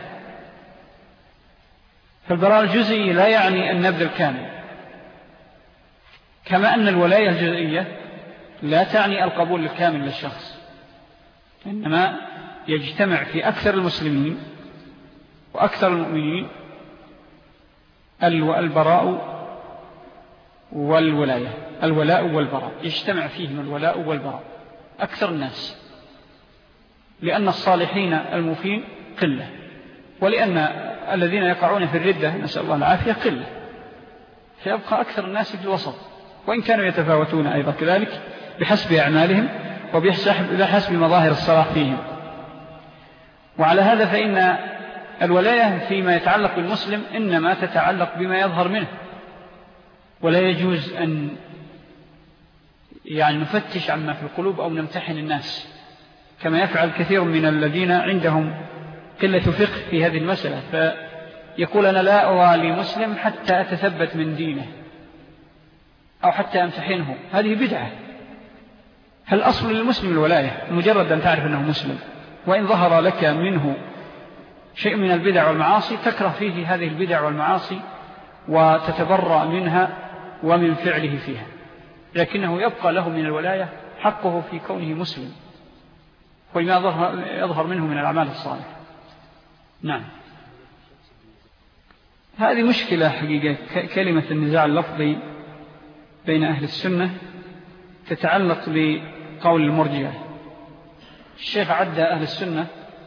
فالبراء الجزئي لا يعني النبذ الكامل، كما أن الولاية الجزئية لا تعني القبول الكامل للشخص، إنما يجتمع في أكثر المسلمين وأكثر المؤمنين البراء والولاية، الولاء والبراء يجتمع فيهم الولاء والبراء أكثر الناس، لأن الصالحين الموفين قلة، ولأن الذين يقعون في الردة نسأل الله العافية قلة، فيبقى أكثر الناس في الوسط، وإن كانوا يتفاوتون أيضا كذلك بحسب أعمالهم وبحسب مظاهر الصلاح فيهم. وعلى هذا فإن الولاية فيما يتعلق بالمسلم إنما تتعلق بما يظهر منه، ولا يجوز أن يعني نفتش عما في القلوب أو نمتحن الناس كما يفعل كثير من الذين عندهم قلة فقه في هذه المسألة، فيقول أنا لا أوالي مسلم حتى أتثبت من دينه أو حتى أمتحنه. هذه بدعة. هل أصل للمسلم الولاية؟ مجرد أن تعرف أنه مسلم، وإن ظهر لك منه شيء من البدع والمعاصي تكره فيه هذه البدع والمعاصي وتتبرأ منها ومن فعله فيها، لكنه يبقى له من الولاية حقه في كونه مسلم وما يظهر منه من الأعمال الصالحة. نعم، هذه مشكلة حقيقة. كلمة النزاع اللفظي بين أهل السنة تتعلق بقول المرجئة. الشيخ عد أهل السنة،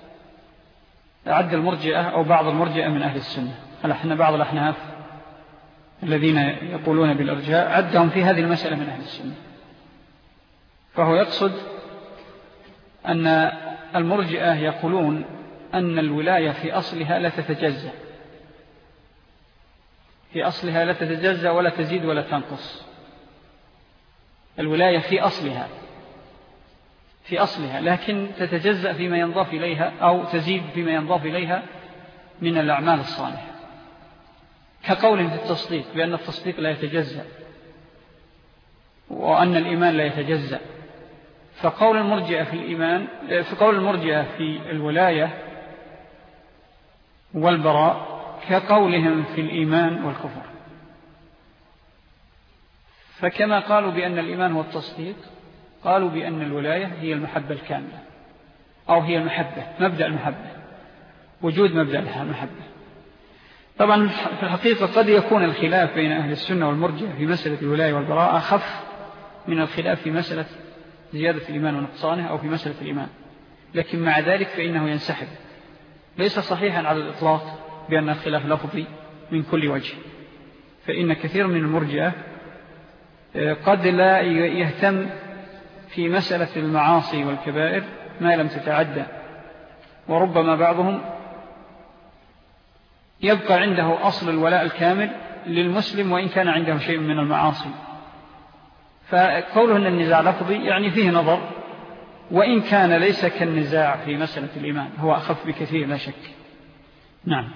عد المرجئة أو بعض المرجئة من أهل السنة، احنا بعض الأحناف الذين يقولون بالإرجاء عدهم في هذه المسألة من أهل السنة. فهو يقصد أن المرجئة يقولون أن الولاية في أصلها لا تتجزأ، في أصلها لا تتجزأ ولا تزيد ولا تنقص. الولاية في أصلها في أصلها لكن تتجزأ فيما ينضاف إليها أو تزيد فيما ينضاف إليها من الأعمال الصالحة، كقول في التصديق بأن التصديق لا يتجزأ وأن الإيمان لا يتجزأ. فقول المرجئة في الإيمان في قول المرجئة في الولاية والبراء كقولهم في الإيمان والكفر. فكما قالوا بأن الإيمان هو التصديق، قالوا بأن الولاية هي المحبة الكاملة أو هي المحبة، مبدأ المحبة، وجود مبدأ المحبة. طبعا في الحقيقة قد يكون الخلاف بين أهل السنة والمرجئة في مسألة الولاية والبراءة أخف من الخلاف في مسألة زيادة الإيمان ونقصانه أو في مسألة الإيمان، لكن مع ذلك فإنه ينسحب. ليس صحيحا على الإطلاق بأن الخلاف لفظي من كل وجه، فإن كثير من المرجئة قد لا يهتم في مسألة المعاصي والكبائر ما لم تتعدى، وربما بعضهم يبقى عنده أصل الولاء الكامل للمسلم وإن كان عنده شيء من المعاصي. فقوله أن النزاع لفظي يعني فيه نظر، وإن كان ليس كالنزاع في مسألة الإيمان، هو أخف بكثير لا شك. نعم.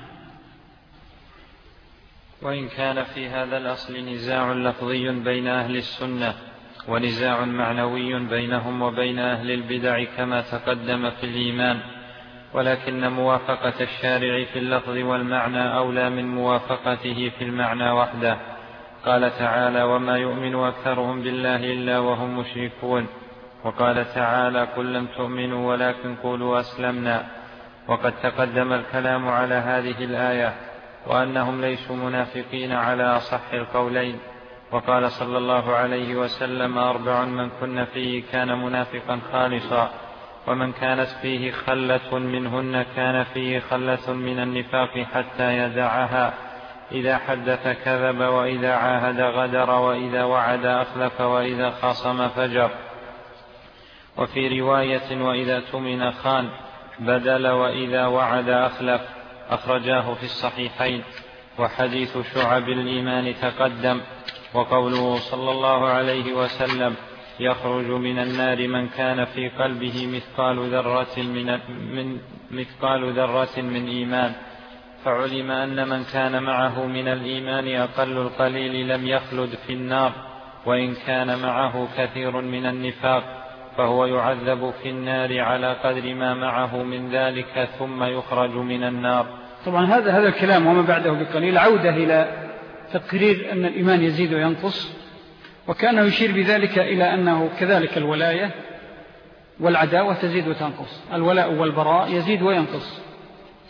وإن كان في هذا الأصل نزاع لفظي بين أهل السنة ونزاع معنوي بينهم وبين أهل البدع كما تقدم في الإيمان، ولكن موافقة الشارع في اللفظ والمعنى أولى من موافقته في المعنى وحده. قال تعالى: وما يؤمن أكثرهم بالله إلا وهم مشركون. وقال تعالى: قل لم تؤمنوا ولكن قولوا أسلمنا. وقد تقدم الكلام على هذه الآية وأنهم ليسوا منافقين على أصح القولين. وقال صلى الله عليه وسلم: أربع من كن فيه كان منافقا خالصا، ومن كانت فيه خلة منهن كان فيه خلة من النفاق حتى يدعها: إذا حدث كذب، وإذا عاهد غدر، وإذا وعد أخلف، وإذا خاصم فجر. وفي رواية: وإذا تمن خان، بدل، وإذا وعد أخلف. أخرجاه في الصحيحين. وحديث شعب الإيمان تقدم. وقوله صلى الله عليه وسلم: يخرج من النار من كان في قلبه مثقال ذرة من, من, مثقال ذرة من إيمان. فعلم أن من كان معه من الإيمان أقل القليل لم يخلد في النار، وإن كان معه كثير من النفاق فهو يعذب في النار على قدر ما معه من ذلك ثم يخرج من النار. طبعا هذا هذا الكلام وما بعده بقليل عودة إلى تقرير أن الإيمان يزيد وينقص، وكان يشير بذلك إلى أنه كذلك الولاية والعداوة تزيد وتنقص، الولاء والبراء يزيد وينقص،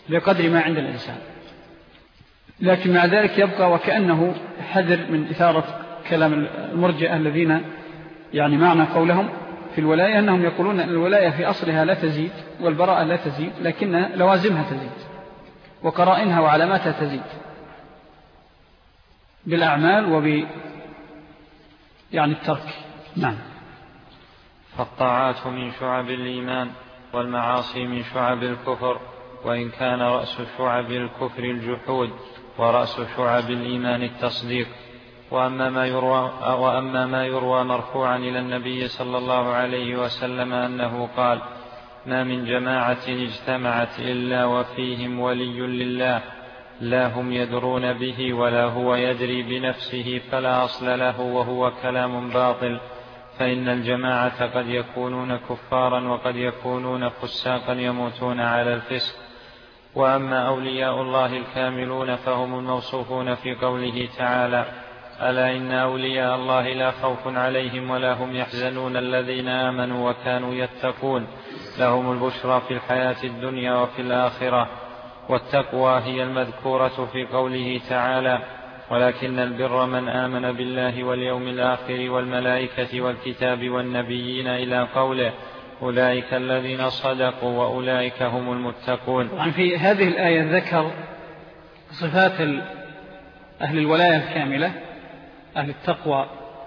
بقدر ما عند الإنسان. لكن مع ذلك يبقى وكأنه حذر من إثارة كلام المرجئة الذين يعني معنى قولهم في الولاية أنهم يقولون أن الولاية في أصلها لا تزيد والبراءة لا تزيد، لكن لوازمها تزيد وقرائنها وعلاماتها تزيد بالأعمال وب يعني الترك. نعم. فالطاعات من شعب الإيمان والمعاصي من شعب الكفر، وإن كان رأس شعب الكفر الجحود ورأس شعب الإيمان التصديق. وأما ما يروى, وأما ما يروى مرفوعا إلى النبي صلى الله عليه وسلم أنه قال: ما من جماعة اجتمعت إلا وفيهم ولي لله لا هم يدرون به ولا هو يدري بنفسه فلا أصل له، وهو كلام باطل، فإن الجماعة قد يكونون كفارا وقد يكونون فساقا يموتون على الفسق. وأما أولياء الله الكاملون فهم الموصوفون في قوله تعالى: ألا إن أولياء الله لا خوف عليهم ولا هم يحزنون الذين آمنوا وكانوا يتقون لهم البشرى في الحياة الدنيا وفي الآخرة. والتقوى هي المذكورة في قوله تعالى: ولكن البر من آمن بالله واليوم الآخر والملائكة والكتاب والنبيين إلى قوله: أولئك الذين صدقوا وأولئك هم المتقون. طبعا في هذه الآية ذكر صفات أهل الولاية الكاملة، أهل التقوى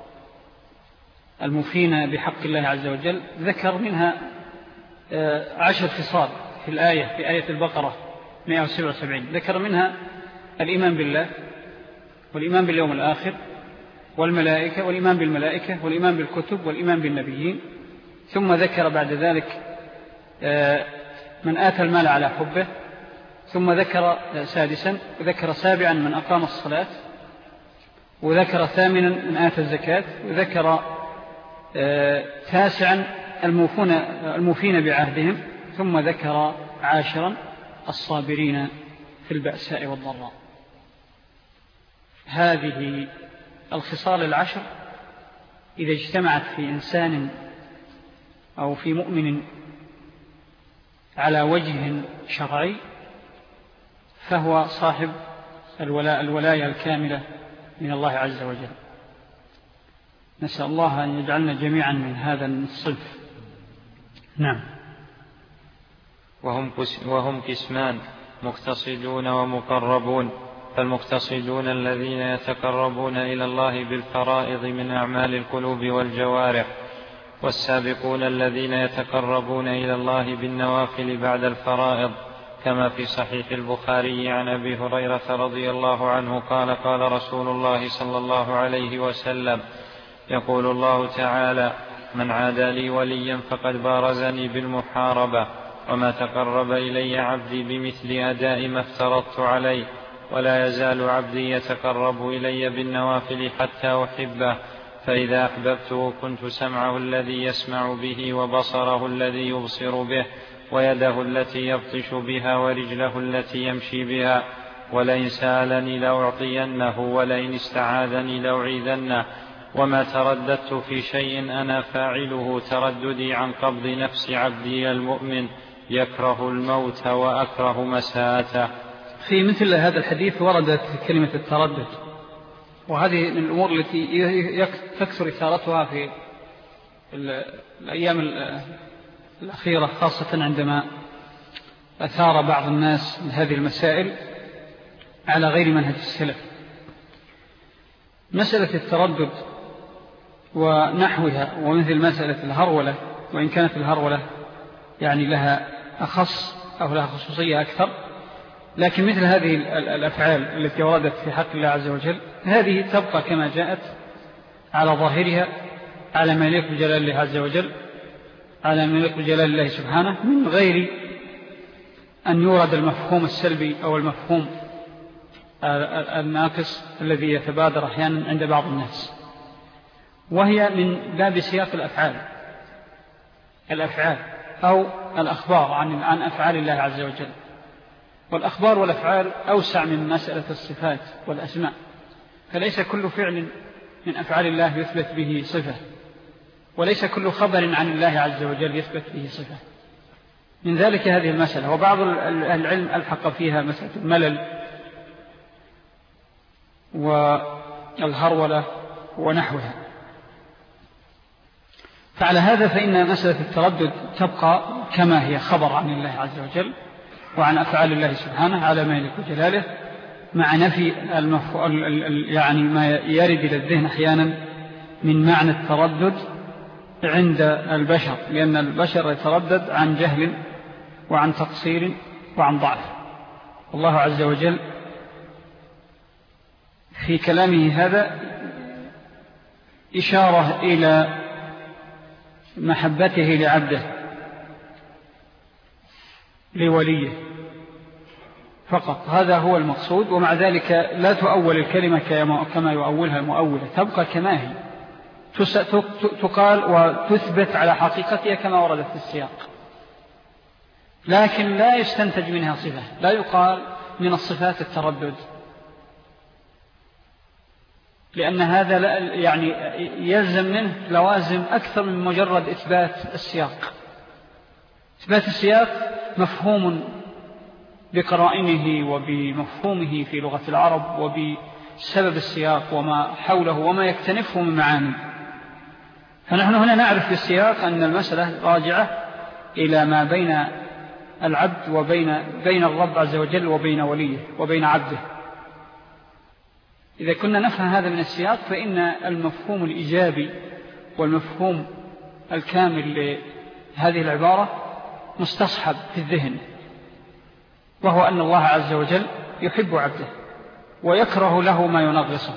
المفين بحق الله عز وجل، ذكر منها عشر خصال في الآية في آية البقرة مئة وسبعة وسبعين. ذكر منها الإيمان بالله والإيمان باليوم الآخر والملائكة والإيمان بالملائكة والإيمان بالكتب والإيمان بالنبيين. ثم ذكر بعد ذلك من آتى المال على حبه. ثم ذكر سادسا وذكر سابعا من أقام الصلاة، وذكر ثامنا من آتى الزكاة، وذكر تاسعا الموفون الموفين بعهدهم. ثم ذكر عاشرا الصابرين في البأساء والضراء. هذه الخصال العشر إذا اجتمعت في إنسان أو في مؤمن على وجه شرعي فهو صاحب الولاء الولاية الكاملة من الله عز وجل. نسأل الله أن يجعلنا جميعا من هذا الصنف. نعم. وهم, وهم قسمان: مقتصدون ومقربون. فالمقتصدون الذين يتقربون إلى الله بالفرائض من أعمال القلوب والجوارح، والسابقون الذين يتقربون إلى الله بالنوافل بعد الفرائض، كما في صحيح البخاري عن أبي هريرة رضي الله عنه قال: قال رسول الله صلى الله عليه وسلم: يقول الله تعالى: من عادى لي وليا فقد بارزني بالمحاربة، وما تقرب إلي عبدي بمثل أداء ما افترضت عليه، ولا يزال عبدي يتقرب إلي بالنوافل حتى أحبه، فإذا أحببته كنت سمعه الذي يسمع به وبصره الذي يبصر به ويده التي يبطش بها ورجله التي يمشي بها، ولئن سألني لأعطينه ولئن استعاذني لأعيذنه، وما ترددت في شيء أنا فاعله ترددي عن قبض نفس عبدي المؤمن يكره الموت وأكره مساءته. في مثل هذا الحديث وردت كلمة التردد، وهذه من الأمور التي تكثر إثارتها في الأيام الأخيرة، خاصة عندما أثار بعض الناس هذه المسائل على غير منهج السلف. مسألة التردد ونحوها ومثل مسألة الهرولة، وإن كانت الهرولة يعني لها أخص أو لها خصوصية أكثر، لكن مثل هذه الأفعال التي وردت في حق الله عز وجل هذه تبقى كما جاءت على ظاهرها، على ما يليق بجلال الله عز وجل، على ما يليق بجلال الله سبحانه، من غير أن يورد المفهوم السلبي أو المفهوم الناقص الذي يتبادر أحيانا عند بعض الناس. وهي من باب سياق الأفعال الأفعال أو الأخبار عن عن أفعال الله عز وجل. والأخبار والأفعال أوسع من مسألة الصفات والأسماء، فليس كل فعل من أفعال الله يثبت به صفة، وليس كل خبر عن الله عز وجل يثبت به صفة، من ذلك هذه المسألة. وبعض العلم ألحق فيها مسألة الملل والهرولة ونحوها. فعلى هذا فإن مسألة التردد تبقى كما هي خبر عن الله عز وجل وعن أفعال الله سبحانه على ما يليق جلاله، مع نفي المف... يعني ما يرد إلى الذهن أحيانا من معنى التردد عند البشر، لأن البشر يتردد عن جهل وعن تقصير وعن ضعف. الله عز وجل في كلامه هذا إشارة إلى محبته لعبده لوليه فقط، هذا هو المقصود. ومع ذلك لا تؤول الكلمة كما يؤولها المؤولة، تبقى كما هي، تقال وتثبت على حقيقتها كما وردت في السياق، لكن لا يستنتج منها صفة. لا يقال من الصفات التردد، لأن هذا لا يعني يلزم منه لوازم أكثر من مجرد إثبات السياق. إثبات السياق مفهوم بقرائنه وبمفهومه في لغة العرب وبسبب السياق وما حوله وما يكتنفه من معاني. فنحن هنا نعرف في السياق أن المسألة راجعة إلى ما بين العبد وبين بين الرب عز وجل وبين وليه وبين عبده. إذا كنا نفهم هذا من السياق فإن المفهوم الإيجابي والمفهوم الكامل لهذه العبارة مستصحب في الذهن، وهو أن الله عز وجل يحب عبده ويكره له ما ينغصه،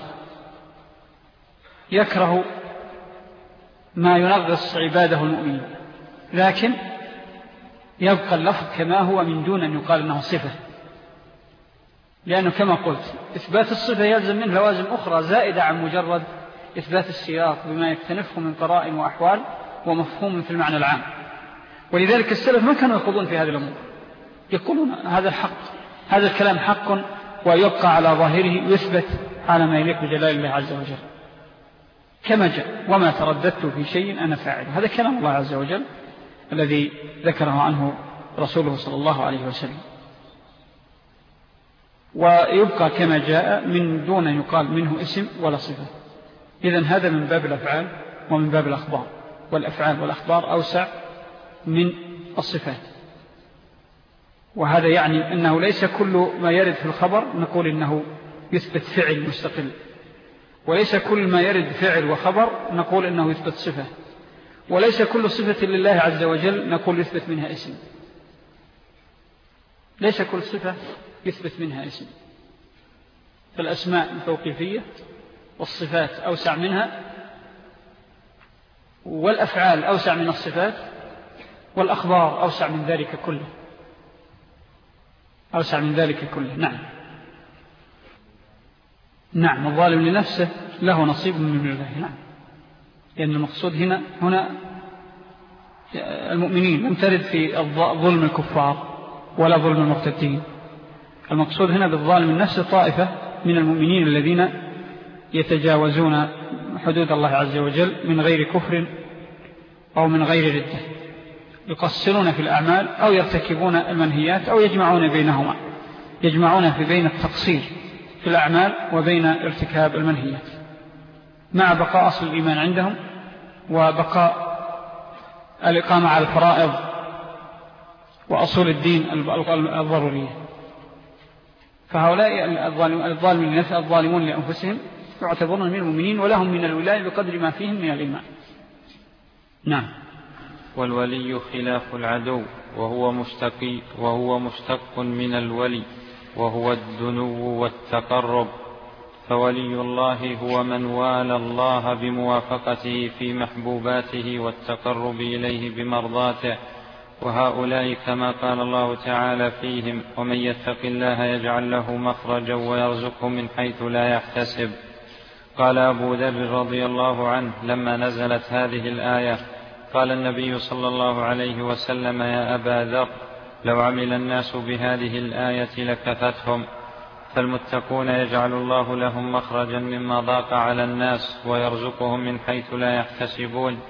يكره ما ينغص عباده المؤمنين، لكن يبقى اللفظ كما هو من دون أن يقال أنه صفة، لأنه كما قلت إثبات الصفة يلزم منه لوازم أخرى زائدة عن مجرد إثبات السياق بما يكتنفه من قرائن وأحوال ومفهوم في المعنى العام. ولذلك السلف ما كانوا يخوضون في هذه الأمور، يقولون هذا الحق، هذا الكلام حق ويبقى على ظاهره يثبت على ما يليق بجلال الله عز وجل كما جاء، وما ترددت في شيء أنا فاعل. هذا كلام الله عز وجل الذي ذكره عنه رسوله صلى الله عليه وسلم، ويبقى كما جاء من دون أن يقال منه اسم ولا صفة. إذن هذا من باب الأفعال ومن باب الأخبار، والأفعال والأخبار أوسع من الصفات. وهذا يعني أنه ليس كل ما يرد في الخبر نقول إنه يثبت فعل مستقل، وليس كل ما يرد فعل وخبر نقول إنه يثبت صفة، وليس كل صفة لله عز وجل نقول يثبت منها اسم. ليس كل صفة يثبت منها اسم، فالأسماء توقيفية والصفات أوسع منها، والأفعال أوسع من الصفات، والأخبار أوسع من ذلك كله، أوسع من ذلك كله. نعم نعم الظالم لنفسه له نصيب من الله. نعم، لأن المقصود هنا هنا المؤمنين لم ترد في ظلم الكفار ولا ظلم المرتدين. المقصود هنا بالظالم النفس طائفة من المؤمنين الذين يتجاوزون حدود الله عز وجل من غير كفر أو من غير ردة، يقصرون في الأعمال أو يرتكبون المنهيات أو يجمعون بينهما، يجمعون في بين التقصير في الأعمال وبين ارتكاب المنهيات، مع بقاء أصل الإيمان عندهم وبقاء الإقامة على الفرائض وأصول الدين الضرورية. فهؤلاء الظالمين الظالمون لأنفسهم يعتبرون من المؤمنين ولهم من الولاية بقدر ما فيهم من الإيمان. نعم. والولي خلاف العدو، وهو مشتق وهو مشتق من الولي، وهو الدنو والتقرب. فولي الله هو من والى الله بموافقته في محبوباته والتقرب إليه بمرضاته، وهؤلاء كما قال الله تعالى فيهم: ومن يتق الله يجعل له مخرجا ويرزقه من حيث لا يحتسب. قال أبو ذر رضي الله عنه لما نزلت هذه الآية: قال النبي صلى الله عليه وسلم: يا أبا ذر، لو عمل الناس بهذه الآية لكفتهم. فالمتقون يجعل الله لهم مخرجا مما ضاق على الناس ويرزقهم من حيث لا يحتسبون،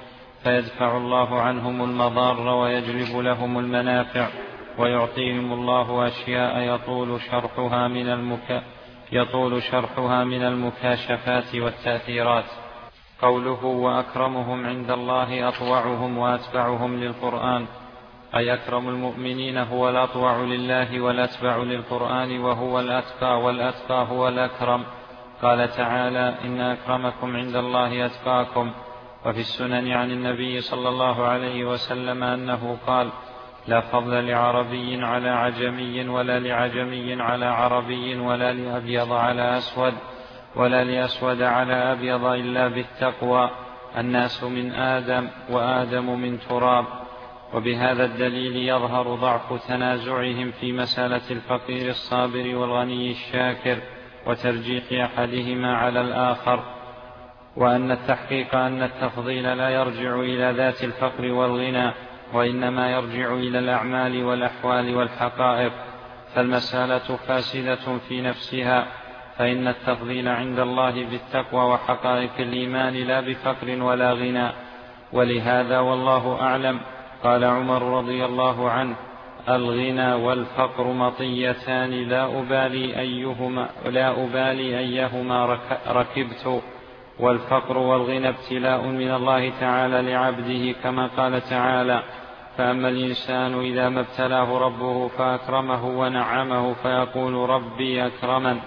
فيدفع الله عنهم المضار ويجلب لهم المنافع، ويعطيهم الله أشياء يطول شرحها من المك... يطول شرحها من المكاشفات والتأثيرات. قوله وأكرمهم عند الله أطوعهم وأتبعهم للقرآن، أي أكرم المؤمنين هو الأطوع لله والأتبع للقرآن، وهو الأتقى والأتقى هو الأكرم. قال تعالى إن أكرمكم عند الله أتقاكم. وفي السنن عن النبي صلى الله عليه وسلم أنه قال لا فضل لعربي على عجمي ولا لعجمي على عربي ولا لأبيض على أسود ولا لأسود على أبيض إلا بالتقوى. الناس من آدم وآدم من تراب. وبهذا الدليل يظهر ضعف تنازعهم في مسألة الفقير الصابر والغني الشاكر وترجيح أحدهما على الآخر، وأن التحقيق أن التفضيل لا يرجع إلى ذات الفقر والغنى، وإنما يرجع إلى الأعمال والأحوال والحقائق. فالمسألة فاسدة في نفسها، فإن التفضيل عند الله بالتقوى وحقائق الإيمان لا بفقر ولا غنى. ولهذا والله أعلم قال عمر رضي الله عنه الغنى والفقر مطيتان لا أبالي أيهما, لا أبالي أيهما ركبت. والفقر والغنى ابتلاء من الله تعالى لعبده، كما قال تعالى فأما الإنسان إذا ما ابتلاه ربه فأكرمه ونعمه فيقول ربي أكرمن.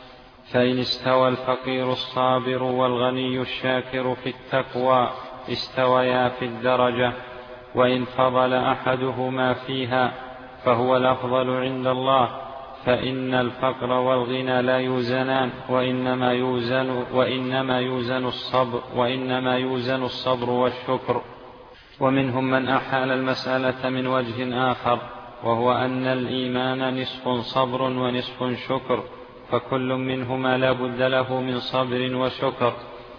فإن استوى الفقير الصابر والغني الشاكر في التقوى استويا في الدرجة، وإن فضل أحدهما فيها فهو الأفضل عند الله، فإن الفقر والغنى لا يوزنان، وإنما يوزن, وإنما يوزن الصبر وإنما يوزن الصبر والشكر. ومنهم من أحال المسألة من وجه آخر، وهو أن الإيمان نصف صبر ونصف شكر، فكل منهما لا بد له من صبر وشكر،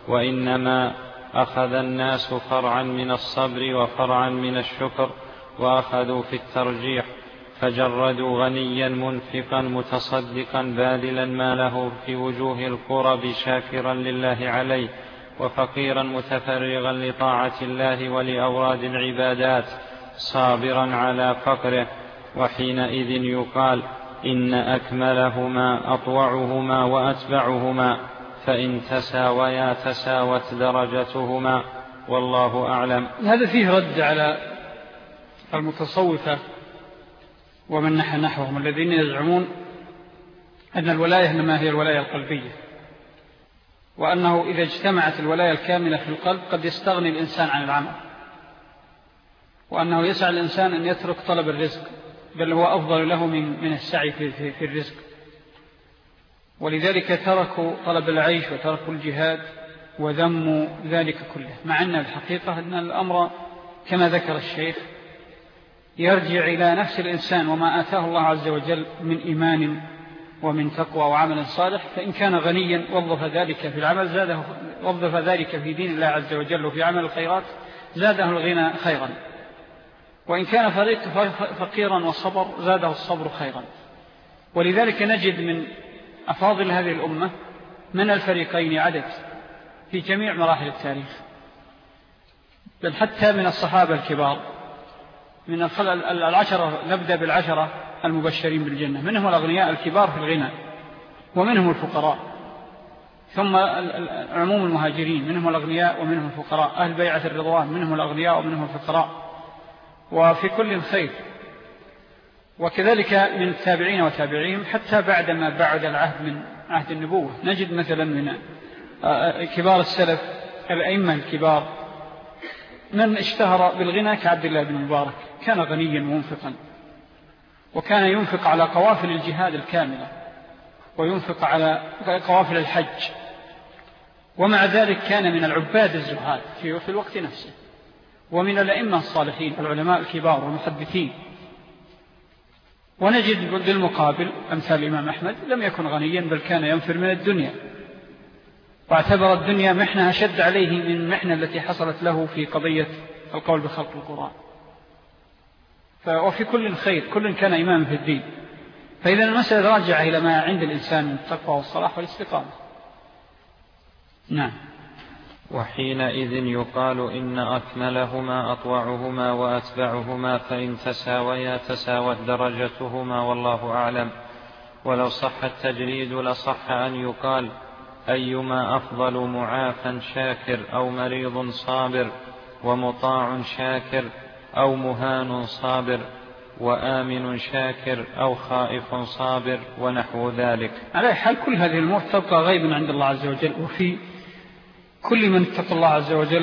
وإنما أخذ الناس فرعا من الصبر وفرعا من الشكر، وأخذوا في الترجيح، فجردوا غنيا منفقا متصدقا باذلا ما له في وجوه القرب شاكرا لله عليه، وفقيرا متفرغا لطاعة الله ولأوراد العبادات صابرا على فقره. وحينئذ يقال إن أكملهما أطوعهما وأتبعهما، فإن تساويا تساوت درجتهما، والله أعلم. هذا فيه رد على المتصوفة ومن نحى نحوهم الذين يزعمون أن الولاية إنما هي الولاية القلبية، وأنه إذا اجتمعت الولاية الكاملة في القلب قد يستغني الإنسان عن العمل، وأنه يسعى الإنسان أن يترك طلب الرزق، بل هو أفضل له من من السعي في, في, في الرزق. ولذلك تركوا طلب العيش وتركوا الجهاد وذموا ذلك كله، مع أن الحقيقة أن الأمر كما ذكر الشيخ يرجع إلى نفس الإنسان وما آتاه الله عز وجل من إيمان ومن تقوى وعمل صالح. فإن كان غنيا وظف ذلك في العمل زاده، وظف ذلك في دين الله عز وجل وفي عمل الخيرات زاده الغنى خيرا، وإن كان فريق فقيرا وصبر زاده الصبر خيرا. ولذلك نجد من أفاضل هذه الأمة من الفريقين عدد في جميع مراحل التاريخ، بل حتى من الصحابة الكبار، من العشرة، نبدأ بالعشرة المبشرين بالجنة، منهم الأغنياء الكبار في الغنى ومنهم الفقراء، ثم عموم المهاجرين منهم الأغنياء ومنهم الفقراء، أهل بيعة الرضوان منهم الأغنياء ومنهم الفقراء، وفي كل خير. وكذلك من التابعين وتابعيهم حتى بعدما بعد العهد من عهد النبوة، نجد مثلا من كبار السلف الأئمة الكبار من اشتهر بالغنى كعبد الله بن مبارك، كان غنيا ومنفقا، وكان ينفق على قوافل الجهاد الكاملة وينفق على قوافل الحج، ومع ذلك كان من العباد الزهاد في الوقت نفسه، ومن الأئمة الصالحين العلماء الكبار والمحدثين. ونجد بالمقابل أمثال الإمام أحمد لم يكن غنيا، بل كان ينفر من الدنيا، واعتبر الدنيا محنة أشد عليه من المحنة التي حصلت له في قضية القول بخلق القرآن. وفي كل خير، كل كان إماما في الدين. فإذا المسألة راجعة إلى ما عند الإنسان من التقوى والصلاح والاستقامة. نعم. وحينئذ يقال إن أكملهما أطوعهما وأتبعهما، فإن تساويا تساوت درجتهما، والله أعلم. ولو صح التجريد لصح أن يقال أيما أفضل، معافى شاكر أو مريض صابر، ومطاع شاكر أو مهان صابر، وآمن شاكر أو خائف صابر، ونحو ذلك. على حال كل هذه الأمور تبقى غيبا عند الله عز وجل، وفي كل من اتقى الله عز وجل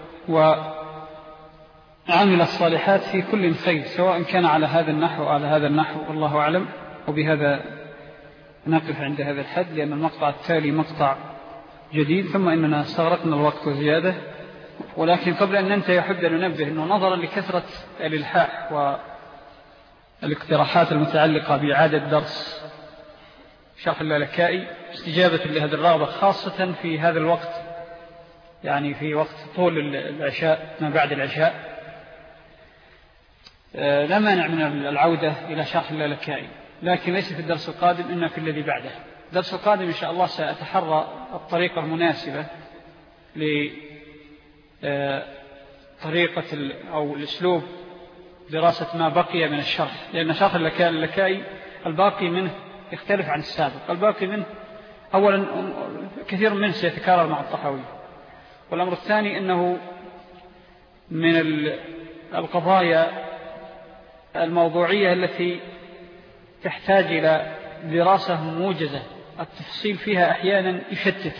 وعمل الصالحات في كل خير، سواء كان على هذا النحو أو على هذا النحو، والله أعلم. وبهذا نقف عند هذا الحد، لأن المقطع التالي مقطع جديد، ثم إننا استغرقنا الوقت وزيادة. ولكن قبل أن ننتهي أحب أن ننبه أنه نظرا لكثرة الإلحاح والاقتراحات المتعلقة بإعادة درس شرح اللالكائي، استجابة لهذه الرغبة خاصة في هذا الوقت، يعني في وقت طول العشاء ما بعد العشاء، لا مانع من العودة إلى شرح اللالكائي، لكن ليس في الدرس القادم، إنما في الذي بعده. الدرس القادم إن شاء الله سأتحرى الطريقة المناسبة لطريقة أو الأسلوب دراسة ما بقي من الشرح، لأن شرح اللالكائي الباقي منه يختلف عن السابق. الباقي منه أولا كثير منه سيتكرر مع الطحاوي، والأمر الثاني أنه من القضايا الموضوعية التي تحتاج إلى دراسة موجزة، التفصيل فيها أحيانا يشتت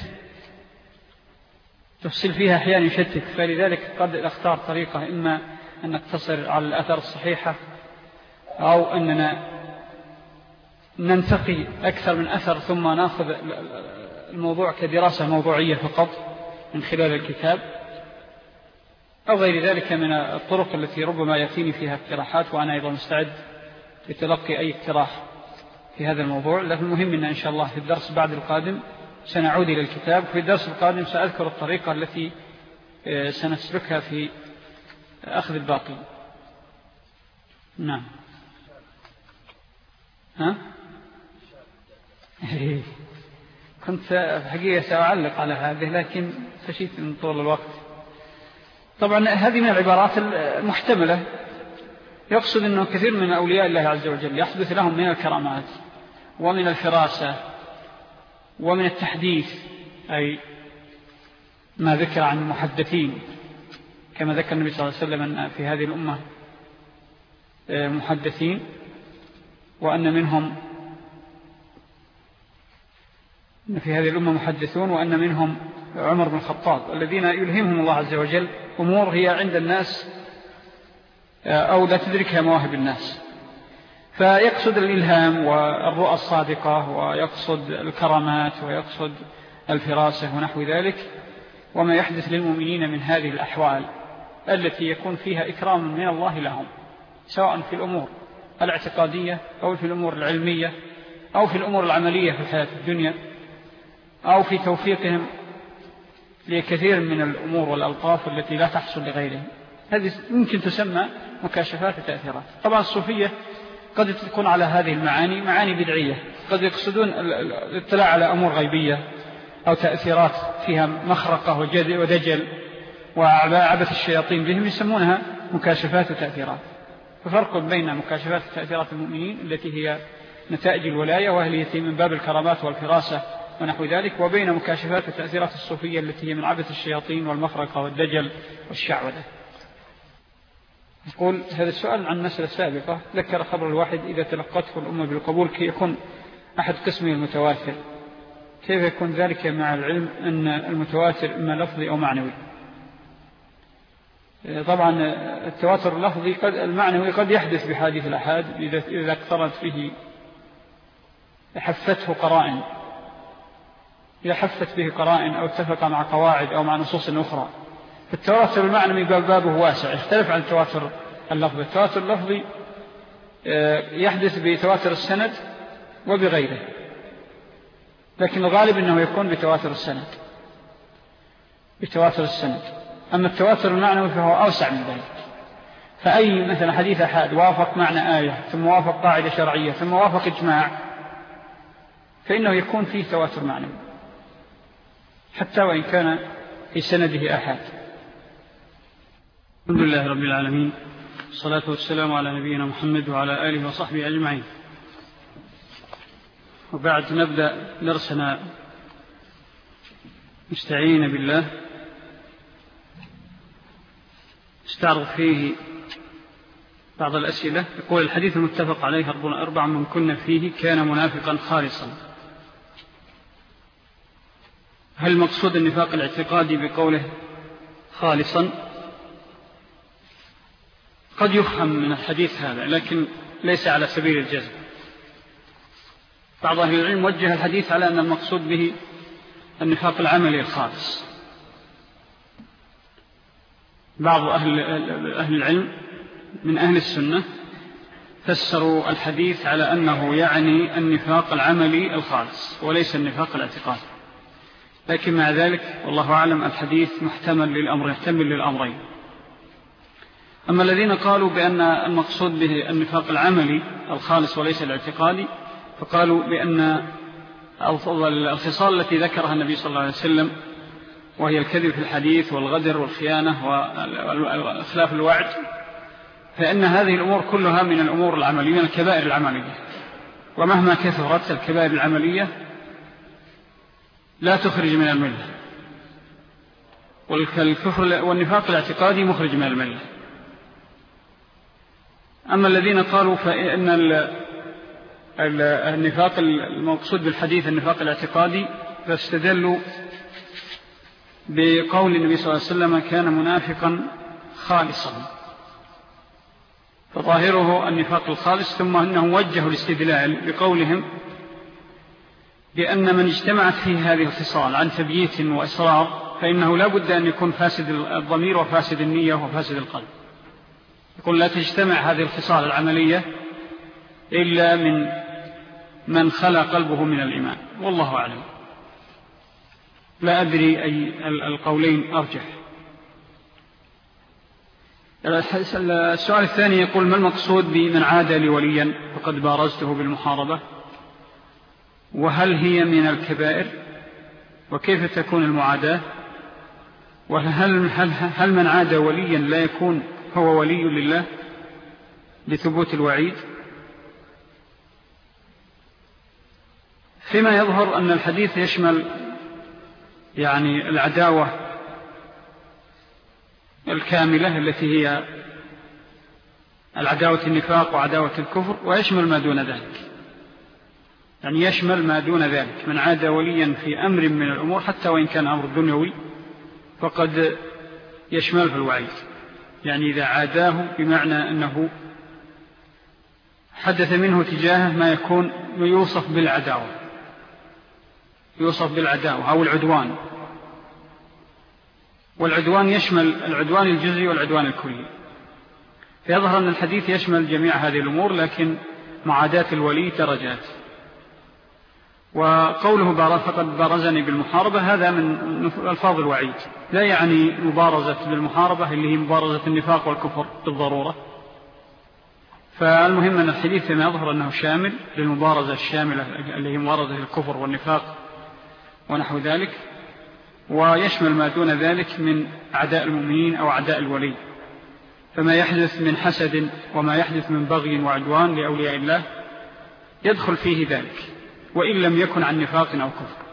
تفصيل فيها أحيانا يشتت فلذلك قد أختار طريقة إما أن نقتصر على الأثر الصحيحة، أو أننا ننتقي أكثر من أثر ثم نأخذ الموضوع كدراسة موضوعية فقط من خلال الكتاب، أو غير ذلك من الطرق التي ربما يأتيني فيها اقتراحات، وأنا أيضا مستعد لتلقي أي اقتراح في هذا الموضوع. لكن المهم أن إن شاء الله في الدرس بعد القادم سنعود إلى الكتاب. في الدرس القادم سأذكر الطريقة التي سنسلكها في أخذ الباقي. نعم. ها؟ كنت حقيقة سأعلق على هذه، لكن خشيت من طول الوقت. طبعا هذه من العبارات المحتملة، يقصد أنه كثير من أولياء الله عز وجل يحدث لهم من الكرامات ومن الفراسة ومن التحديث، أي ما ذكر عن المحدثين، كما ذكر النبي صلى الله عليه وسلم أن في هذه الأمة محدثين، وأن منهم أن في هذه الأمة محدثون، وأن منهم عمر بن الخطاب، الذين يلهمهم الله عز وجل أمور هي عند الناس أو لا تدركها مواهب الناس. فيقصد الإلهام والرؤى الصادقة، ويقصد الكرامات، ويقصد الفراسة ونحو ذلك، وما يحدث للمؤمنين من هذه الأحوال التي يكون فيها إكرام من الله لهم، سواء في الأمور الاعتقادية أو في الأمور العلمية أو في الأمور العملية في الحياة الدنيا، أو في توفيقهم لكثير من الأمور والألطاف التي لا تحصل لغيرهم. هذه ممكن تسمى مكاشفات وتأثيرات. طبعا الصوفية قد تكون على هذه المعاني معاني بدعية، قد يقصدون الاطلاع على أمور غيبية أو تأثيرات فيها مخرقة ودجل وعبث الشياطين بهم، يسمونها مكاشفات وتأثيرات. ففرق بين مكاشفات وتأثيرات المؤمنين التي هي نتائج الولاية وهي من باب الكرامات والفراسة ونحو ذلك، وبين مكاشفات وتأثيرات الصوفية التي هي من عبث الشياطين والمخرقة والدجل والشعوذة. يقول هذا السؤال عن مسألة سابقة، ذكر خبر الواحد إذا تلقته الأمة بالقبول كي يكون أحد قسمه المتواتر، كيف يكون ذلك مع العلم أن المتواتر إما لفظي أو معنوي؟ طبعا التواتر اللفظي قد المعنوي قد يحدث بحادث الأحاد إذا اقترنت به حفته قرائن، إذا حفت به قرائن أو اتفق مع قواعد أو مع نصوص أخرى. التواتر المعنوي بابه واسع، يختلف عن التواتر اللفظي. التواتر اللفظي يحدث بتواتر السند وبغيره، لكن الغالب أنه يكون بتواتر السند بتواتر السند أما التواتر المعنوي فهو أوسع من ذلك. فأي مثلا حديث أحد وافق معنى آية، ثم وافق قاعدة شرعية، ثم وافق إجماع، فإنه يكون فيه تواتر معنوي، حتى وإن كان في سنده أحد. الحمد لله رب العالمين، الصلاة والسلام على نبينا محمد وعلى آله وصحبه أجمعين. وبعد نبدأ درسنا مستعين بالله، استعرض فيه بعض الأسئلة. يقول: الحديث المتفق عليه أربع من كنا فيه كان منافقا خالصا. هل مقصود النفاق الاعتقادي بقوله خالصا؟ قد يفهم من الحديث هذا، لكن ليس على سبيل الجزم. بعض أهل العلم وجه الحديث على أن المقصود به النفاق العملي الخالص. بعض أهل, أهل العلم من أهل السنة فسروا الحديث على أنه يعني النفاق العملي الخالص وليس النفاق الاعتقادي، لكن مع ذلك والله أعلم الحديث محتمل للأمر، يحتمل للأمرين. أما الذين قالوا بأن المقصود به النفاق العملي الخالص وليس الاعتقادي، فقالوا بأن الخصال التي ذكرها النبي صلى الله عليه وسلم، وهي الكذب في الحديث والغدر والخيانة وإخلاف الوعد، فإن هذه الأمور كلها من الأمور العملية، من الكبائر العملية، ومهما كثرت الكبائر العملية لا تخرج من الملة، والكفر والنفاق الاعتقادي مخرج من الملة. أما الذين قالوا فإن النفاق المقصود بالحديث النفاق الاعتقادي، فاستدلوا بقول النبي صلى الله عليه وسلم كان منافقا خالصا، فظاهره النفاق الخالص، ثم أنه وجه الاستدلال بقولهم بأن من اجتمعت فيه هذه الخصال عن تبييت وإصرار فإنه لا بد أن يكون فاسد الضمير وفاسد النية وفاسد القلب. يقول: لا تجتمع هذه الخصال العملية إلا من من خلى قلبه من الإيمان، والله أعلم. لا أدري أي القولين أرجح. السؤال الثاني يقول: ما المقصود بمن عاد لوليا فقد بارزته بالمحاربة؟ وهل هي من الكبائر؟ وكيف تكون المعاداة؟ وهل هل هل من عاد وليا لا يكون هو ولي لله لثبوت الوعيد؟ فيما يظهر أن الحديث يشمل يعني العداوة الكاملة التي هي العداوة النفاق وعداوة الكفر، ويشمل ما دون ذلك، يعني يشمل ما دون ذلك. من عاد وليا في أمر من الأمور حتى وإن كان أمر دنيوي فقد يشمل في الوعيد، يعني إذا عاداه بمعنى أنه حدث منه تجاهه ما يكون يوصف بالعداوة، يوصف بالعداوة أو العدوان. والعدوان يشمل العدوان الجزئي والعدوان الكلي، فيظهر أن الحديث يشمل جميع هذه الأمور، لكن معاداة الولي درجات. وقوله فقد بارزني بالمحاربة هذا من ألفاظ الوعيد، لا يعني مبارزة بالمحاربة اللي هي مبارزة النفاق والكفر بالضرورة. فالمهم أن الحديث فيما يظهر أنه شامل للمبارزة الشاملة اللي هي مبارزة الكفر والنفاق ونحو ذلك، ويشمل ما دون ذلك من أعداء المؤمنين أو أعداء الولي. فما يحدث من حسد وما يحدث من بغي وعدوان لأولياء الله يدخل فيه ذلك، وإن لم يكن عن نفاق أو كفر.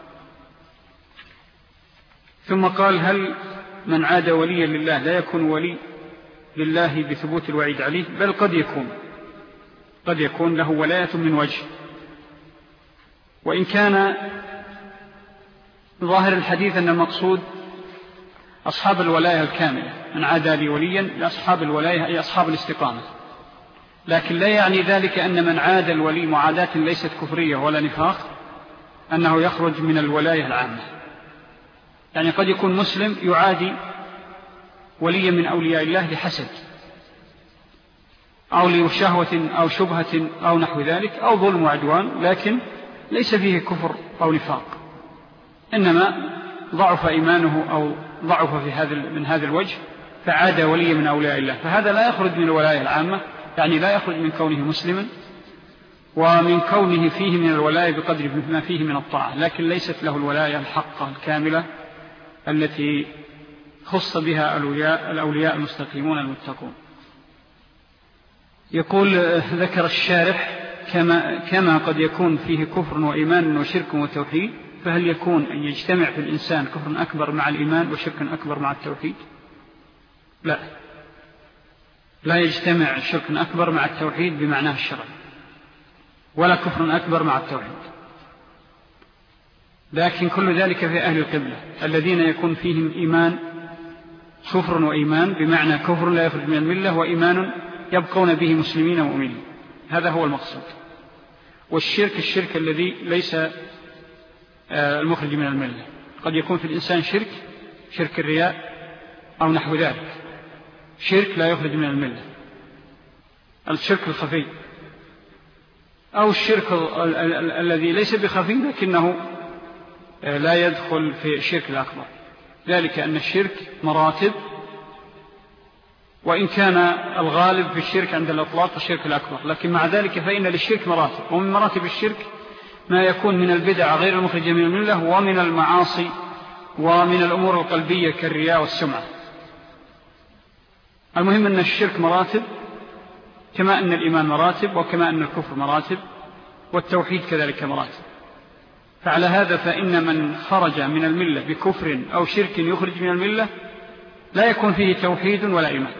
ثم قال: هل من عاد وليا لله لا يكون ولي لله بثبوت الوعيد عليه؟ بل قد يكون قد يكون له ولاية من وجه، وإن كان ظاهر الحديث أن المقصود أصحاب الولاية الكاملة، من عاد لي وليا لأصحاب الولاية أي أصحاب الاستقامة، لكن لا يعني ذلك أن من عاد الولي معاداة ليست كفرية ولا نفاق أنه يخرج من الولاية العامة. يعني قد يكون مسلم يعادي وليا من أولياء الله لحسد أو لشهوة أو شبهة أو نحو ذلك أو ظلم وعدوان، لكن ليس فيه كفر أو نفاق، إنما ضعف إيمانه أو ضعف في هذا من هذا الوجه فعاد وليا من أولياء الله، فهذا لا يخرج من الولاية العامة، يعني لا يخرج من كونه مسلما ومن كونه فيه من الولاية بقدر ما فيه من الطاعة، لكن ليست له الولاية الحقة الكاملة التي خص بها الأولياء, الأولياء المستقيمون المتقون. يقول ذكر الشارح كما, كما قد يكون فيه كفر وإيمان وشرك وتوحيد، فهل يكون أن يجتمع في الإنسان كفر أكبر مع الإيمان وشرك أكبر مع التوحيد؟ لا، لا يجتمع شرك أكبر مع التوحيد بمعناه الشرعي، ولا كفر أكبر مع التوحيد، لكن كل ذلك في أهل القبلة الذين يكون فيهم إيمان كفر وإيمان، بمعنى كفر لا يخرج من الملة وإيمان يبقون به مسلمين ومؤمنين، هذا هو المقصود. والشرك الشرك الذي ليس المخرج من الملة، قد يكون في الإنسان شرك شرك الرياء أو نحو ذلك، شرك لا يخرج من الملة، الشرك الخفي، أو الشرك الذي ليس بخفي لكنه لا يدخل في الشرك الأكبر، ذلك أن الشرك مراتب، وإن كان الغالب في الشرك عند الأطلاق الشرك الأكبر، لكن مع ذلك فإن للشرك مراتب، ومن مراتب الشرك ما يكون من البدع غير المخرجة من الملة، ومن المعاصي ومن الأمور القلبية كالرياء والسمعة. المهم أن الشرك مراتب، كما أن الإيمان مراتب، وكما أن الكفر مراتب، والتوحيد كذلك مراتب. فعلى هذا فإن من خرج من الملة بكفر أو شرك يخرج من الملة لا يكون فيه توحيد ولا إيمان،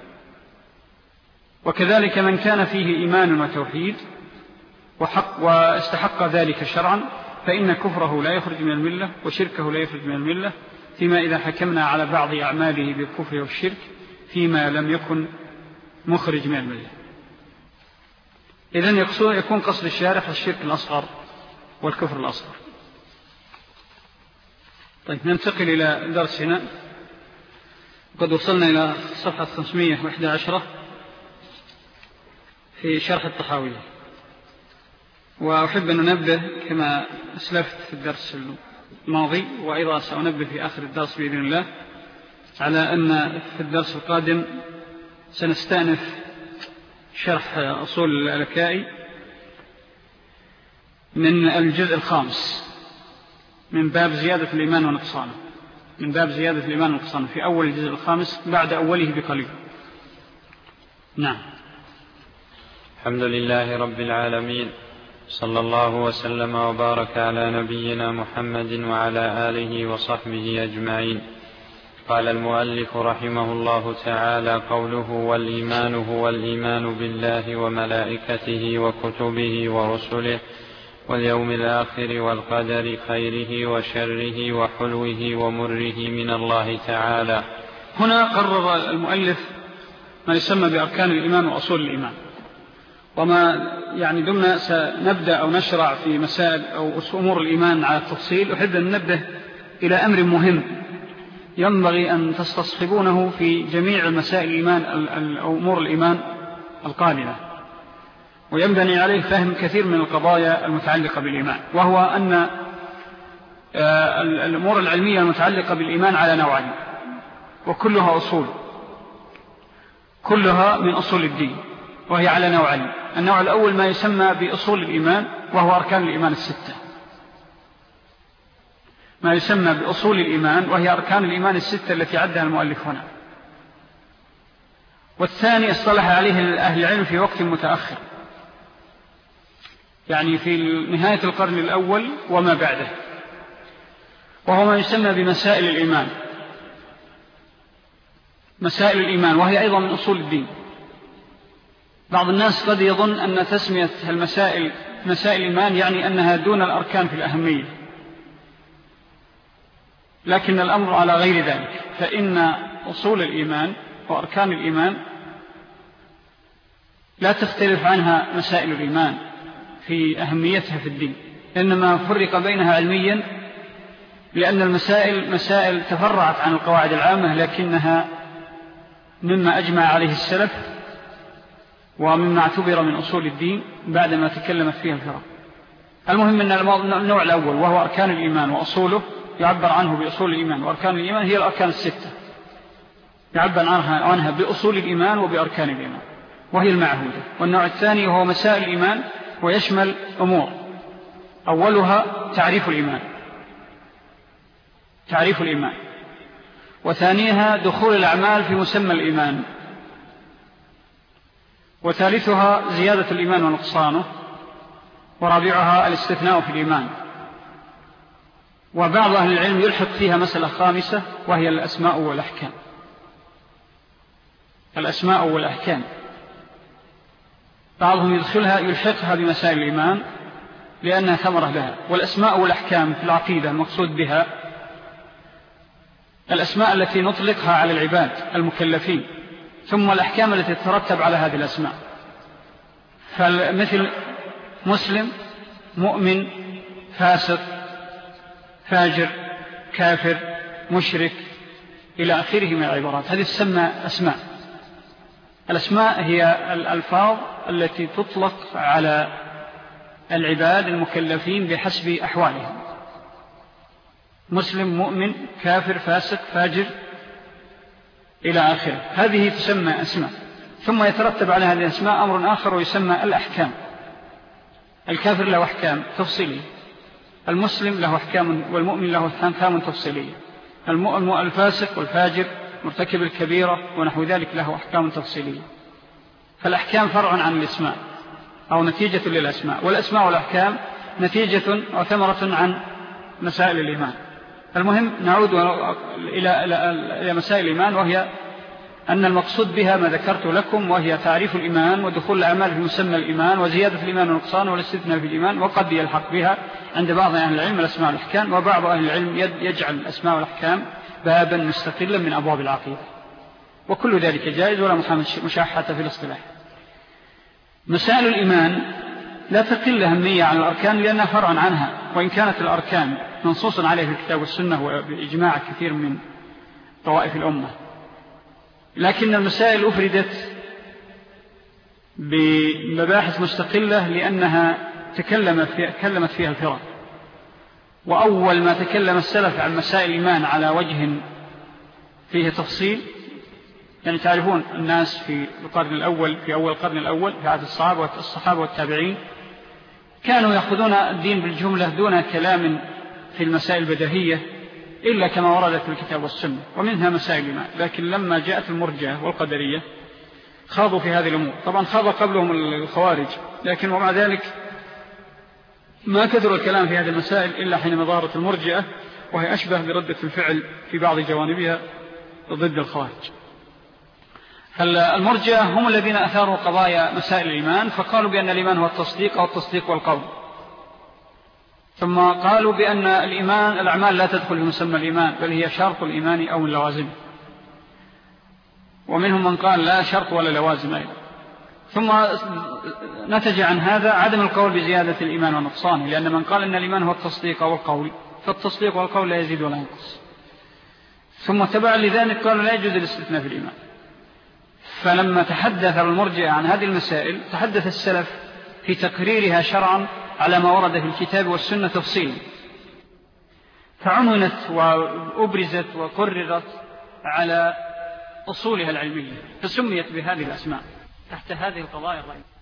وكذلك من كان فيه إيمان وتوحيد وحق واستحق ذلك شرعا فإن كفره لا يخرج من الملة وشركه لا يخرج من الملة، فيما إذا حكمنا على بعض أعماله بالكفر والشرك فيما لم يكن مخرج من الملة. إذن يكون قصد الشارح الشرك الأصغر والكفر الأصغر. طيب ننتقل إلى درسنا، قد وصلنا إلى صفحة خمسمائة وإحدى عشر في شرح الطحاوية. وأحب أن ننبه كما أسلفت في الدرس الماضي، وأيضا سأنبه في آخر الدرس بإذن الله، على أن في الدرس القادم سنستأنف شرح أصول الألكائي من الجزء الخامس من باب زيادة الإيمان ونقصانه، من باب زيادة الإيمان ونقصانه في أول الجزء الخامس بعد أوله بقليل. نعم. الحمد لله رب العالمين، صلى الله وسلم وبارك على نبينا محمد وعلى آله وصحبه أجمعين. قال المؤلف رحمه الله تعالى: قوله والإيمان هو الإيمان بالله وملائكته وكتبه ورسله واليوم الآخر والقدر خيره وشره وحلوه ومره من الله تعالى. هنا قرر المؤلف ما يسمى بأركان الإيمان وأصول الإيمان، وما يعني دمنا سنبدأ أو نشرع في مسائل أو أمور الإيمان على التفصيل، أحب أن ننبه إلى أمر مهم ينبغي أن تستصحبونه في جميع مسائل الإيمان أو أمور الإيمان القادمة، وينبني عليه فهم كثير من القضايا المتعلقة بالإيمان، وهو أن الأمور العلمية المتعلقة بالإيمان على نوعين، وكلها أصول، كلها من أصول الدين، وهي على نوعين. النوع الأول ما يسمى بأصول الإيمان، وهو أركان الإيمان الستة، ما يسمى بأصول الإيمان وهي أركان الإيمان الستة التي عدها المؤلف هنا. والثاني اصطلح عليه أهل العلم في وقت متأخر، يعني في نهاية القرن الأول وما بعده، وهو ما يسمى بمسائل الإيمان، مسائل الإيمان، وهي أيضا من أصول الدين. بعض الناس قد يظن أن تسمية المسائل مسائل الإيمان يعني أنها دون الأركان في الأهمية، لكن الأمر على غير ذلك، فإن أصول الإيمان وأركان الإيمان لا تختلف عنها مسائل الإيمان في أهميتها في الدين، إنما فرق بينها علميا لأن المسائل مسائل تفرعت عن القواعد العامة، لكنها مما أجمع عليه السلف ومما اعتبر من أصول الدين بعدما تكلمت فيها الفرق. المهم أن النوع الأول وهو أركان الإيمان وأصوله يعبر عنه بأصول الإيمان، وأركان الإيمان هي الأركان الستة يعبر عنها, عنها بأصول الإيمان وبأركان الإيمان، وهي المعهودة. والنوع الثاني هو مسائل الإيمان، ويشمل أمور، أولها تعريف الإيمان، تعريف الإيمان، وثانيها دخول الأعمال في مسمى الإيمان، وثالثها زيادة الإيمان ونقصانه، ورابعها الاستثناء في الإيمان. وبعض أهل العلم يلحق فيها مسألة خامسة وهي الأسماء والأحكام. الأسماء والأحكام بعضهم يدخلها يلحقها بمسائل الإيمان لأنها ثمرة لها. والأسماء والأحكام في العقيدة المقصود بها الأسماء التي نطلقها على العباد المكلفين، ثم الأحكام التي تترتب على هذه الأسماء، فمثل مسلم، مؤمن، فاسق، فاجر، كافر، مشرك إلى آخره من العبارات. هذه تسمى أسماء. الأسماء هي الألفاظ التي تطلق على العباد المكلفين بحسب أحوالهم، مسلم، مؤمن، كافر، فاسق، فاجر إلى آخره. هذه تسمى أسماء. ثم يترتب على هذه الأسماء أمر آخر ويسمى الأحكام. الكافر له أحكام تفصيلية، المسلم له أحكام، والمؤمن له أحكام تفصيلية، الفاسق والفاجر مرتكب الكبيرة ونحو ذلك له أحكام تفصيلية. فالأحكام فرع عن الأسماء أو نتيجة للأسماء، والأسماء والأحكام نتيجة أو ثمرة عن مسائل الإيمان. المهم نعود إلى مسائل الإيمان، وهي أن المقصود بها ما ذكرت لكم، وهي تعريف الإيمان ودخول الأعمال في مسمى الإيمان وزيادة الإيمان والنقصان والاستثناء في الإيمان. وقد يلحق بها عند بعض أهل العلم الأسماء والأحكام، وبعض أهل العلم يجعل الأسماء والأحكام بابا مستقلا من أبواب العقيدة، وكل ذلك جائز ولا مشاحة في الاصطلاح. مسائل الإيمان لا تقل أهمية عن الأركان لأنها فرع عنها، وإن كانت الأركان منصوص عليه في الكتاب والسنة وبإجماع كثير من طوائف الأمة، لكن المسائل أفردت بمباحث مستقلة لأنها تكلم فيها تكلمت فيها الفرق. وأول ما تكلم السلف عن مسائل الإيمان على وجه فيه تفصيل، يعني تعرفون الناس في القرن الأول في أول القرن الأول في عهد الصحابة والصحابة والتابعين كانوا يأخذون الدين بالجملة دون كلام في المسائل البديهية إلا كما وردت في الكتاب والسنة، ومنها مسائل الإيمان. لكن لما جاءت المرجئة والقدرية خاضوا في هذه الأمور. طبعا خاض قبلهم الخوارج، لكن ومع ذلك ما كثر الكلام في هذه المسائل إلا حينما ظهرت المرجئة، وهي أشبه بردة الفعل في بعض جوانبها ضد الخوارج. المرجئة هم الذين أثاروا قضايا مسائل الإيمان، فقالوا بأن الإيمان هو التصديق أو التصديق والقول، ثم قالوا بأن الإيمان الأعمال لا تدخل في مسمى الإيمان بل هي شرط الإيمان أو اللوازم، ومنهم من قال لا شرط ولا لوازم أيضا. ثم نتج عن هذا عدم القول بزيادة الإيمان ونقصانه، لأن من قال أن الإيمان هو التصديق أو القول فالتصديق والقول لا يزيد ولا ينقص. ثم تبعا لذلك قالوا لا يجوز الاستثناء في الإيمان. فلما تحدث المرجئة عن هذه المسائل تحدث السلف في تقريرها شرعا على ما ورد في الكتاب والسنة تفصيلا، فعنونت وأبرزت وقررت على أصولها العلمية، فسميت بهذه الأسماء تحت هذه القضايا الرئيسية.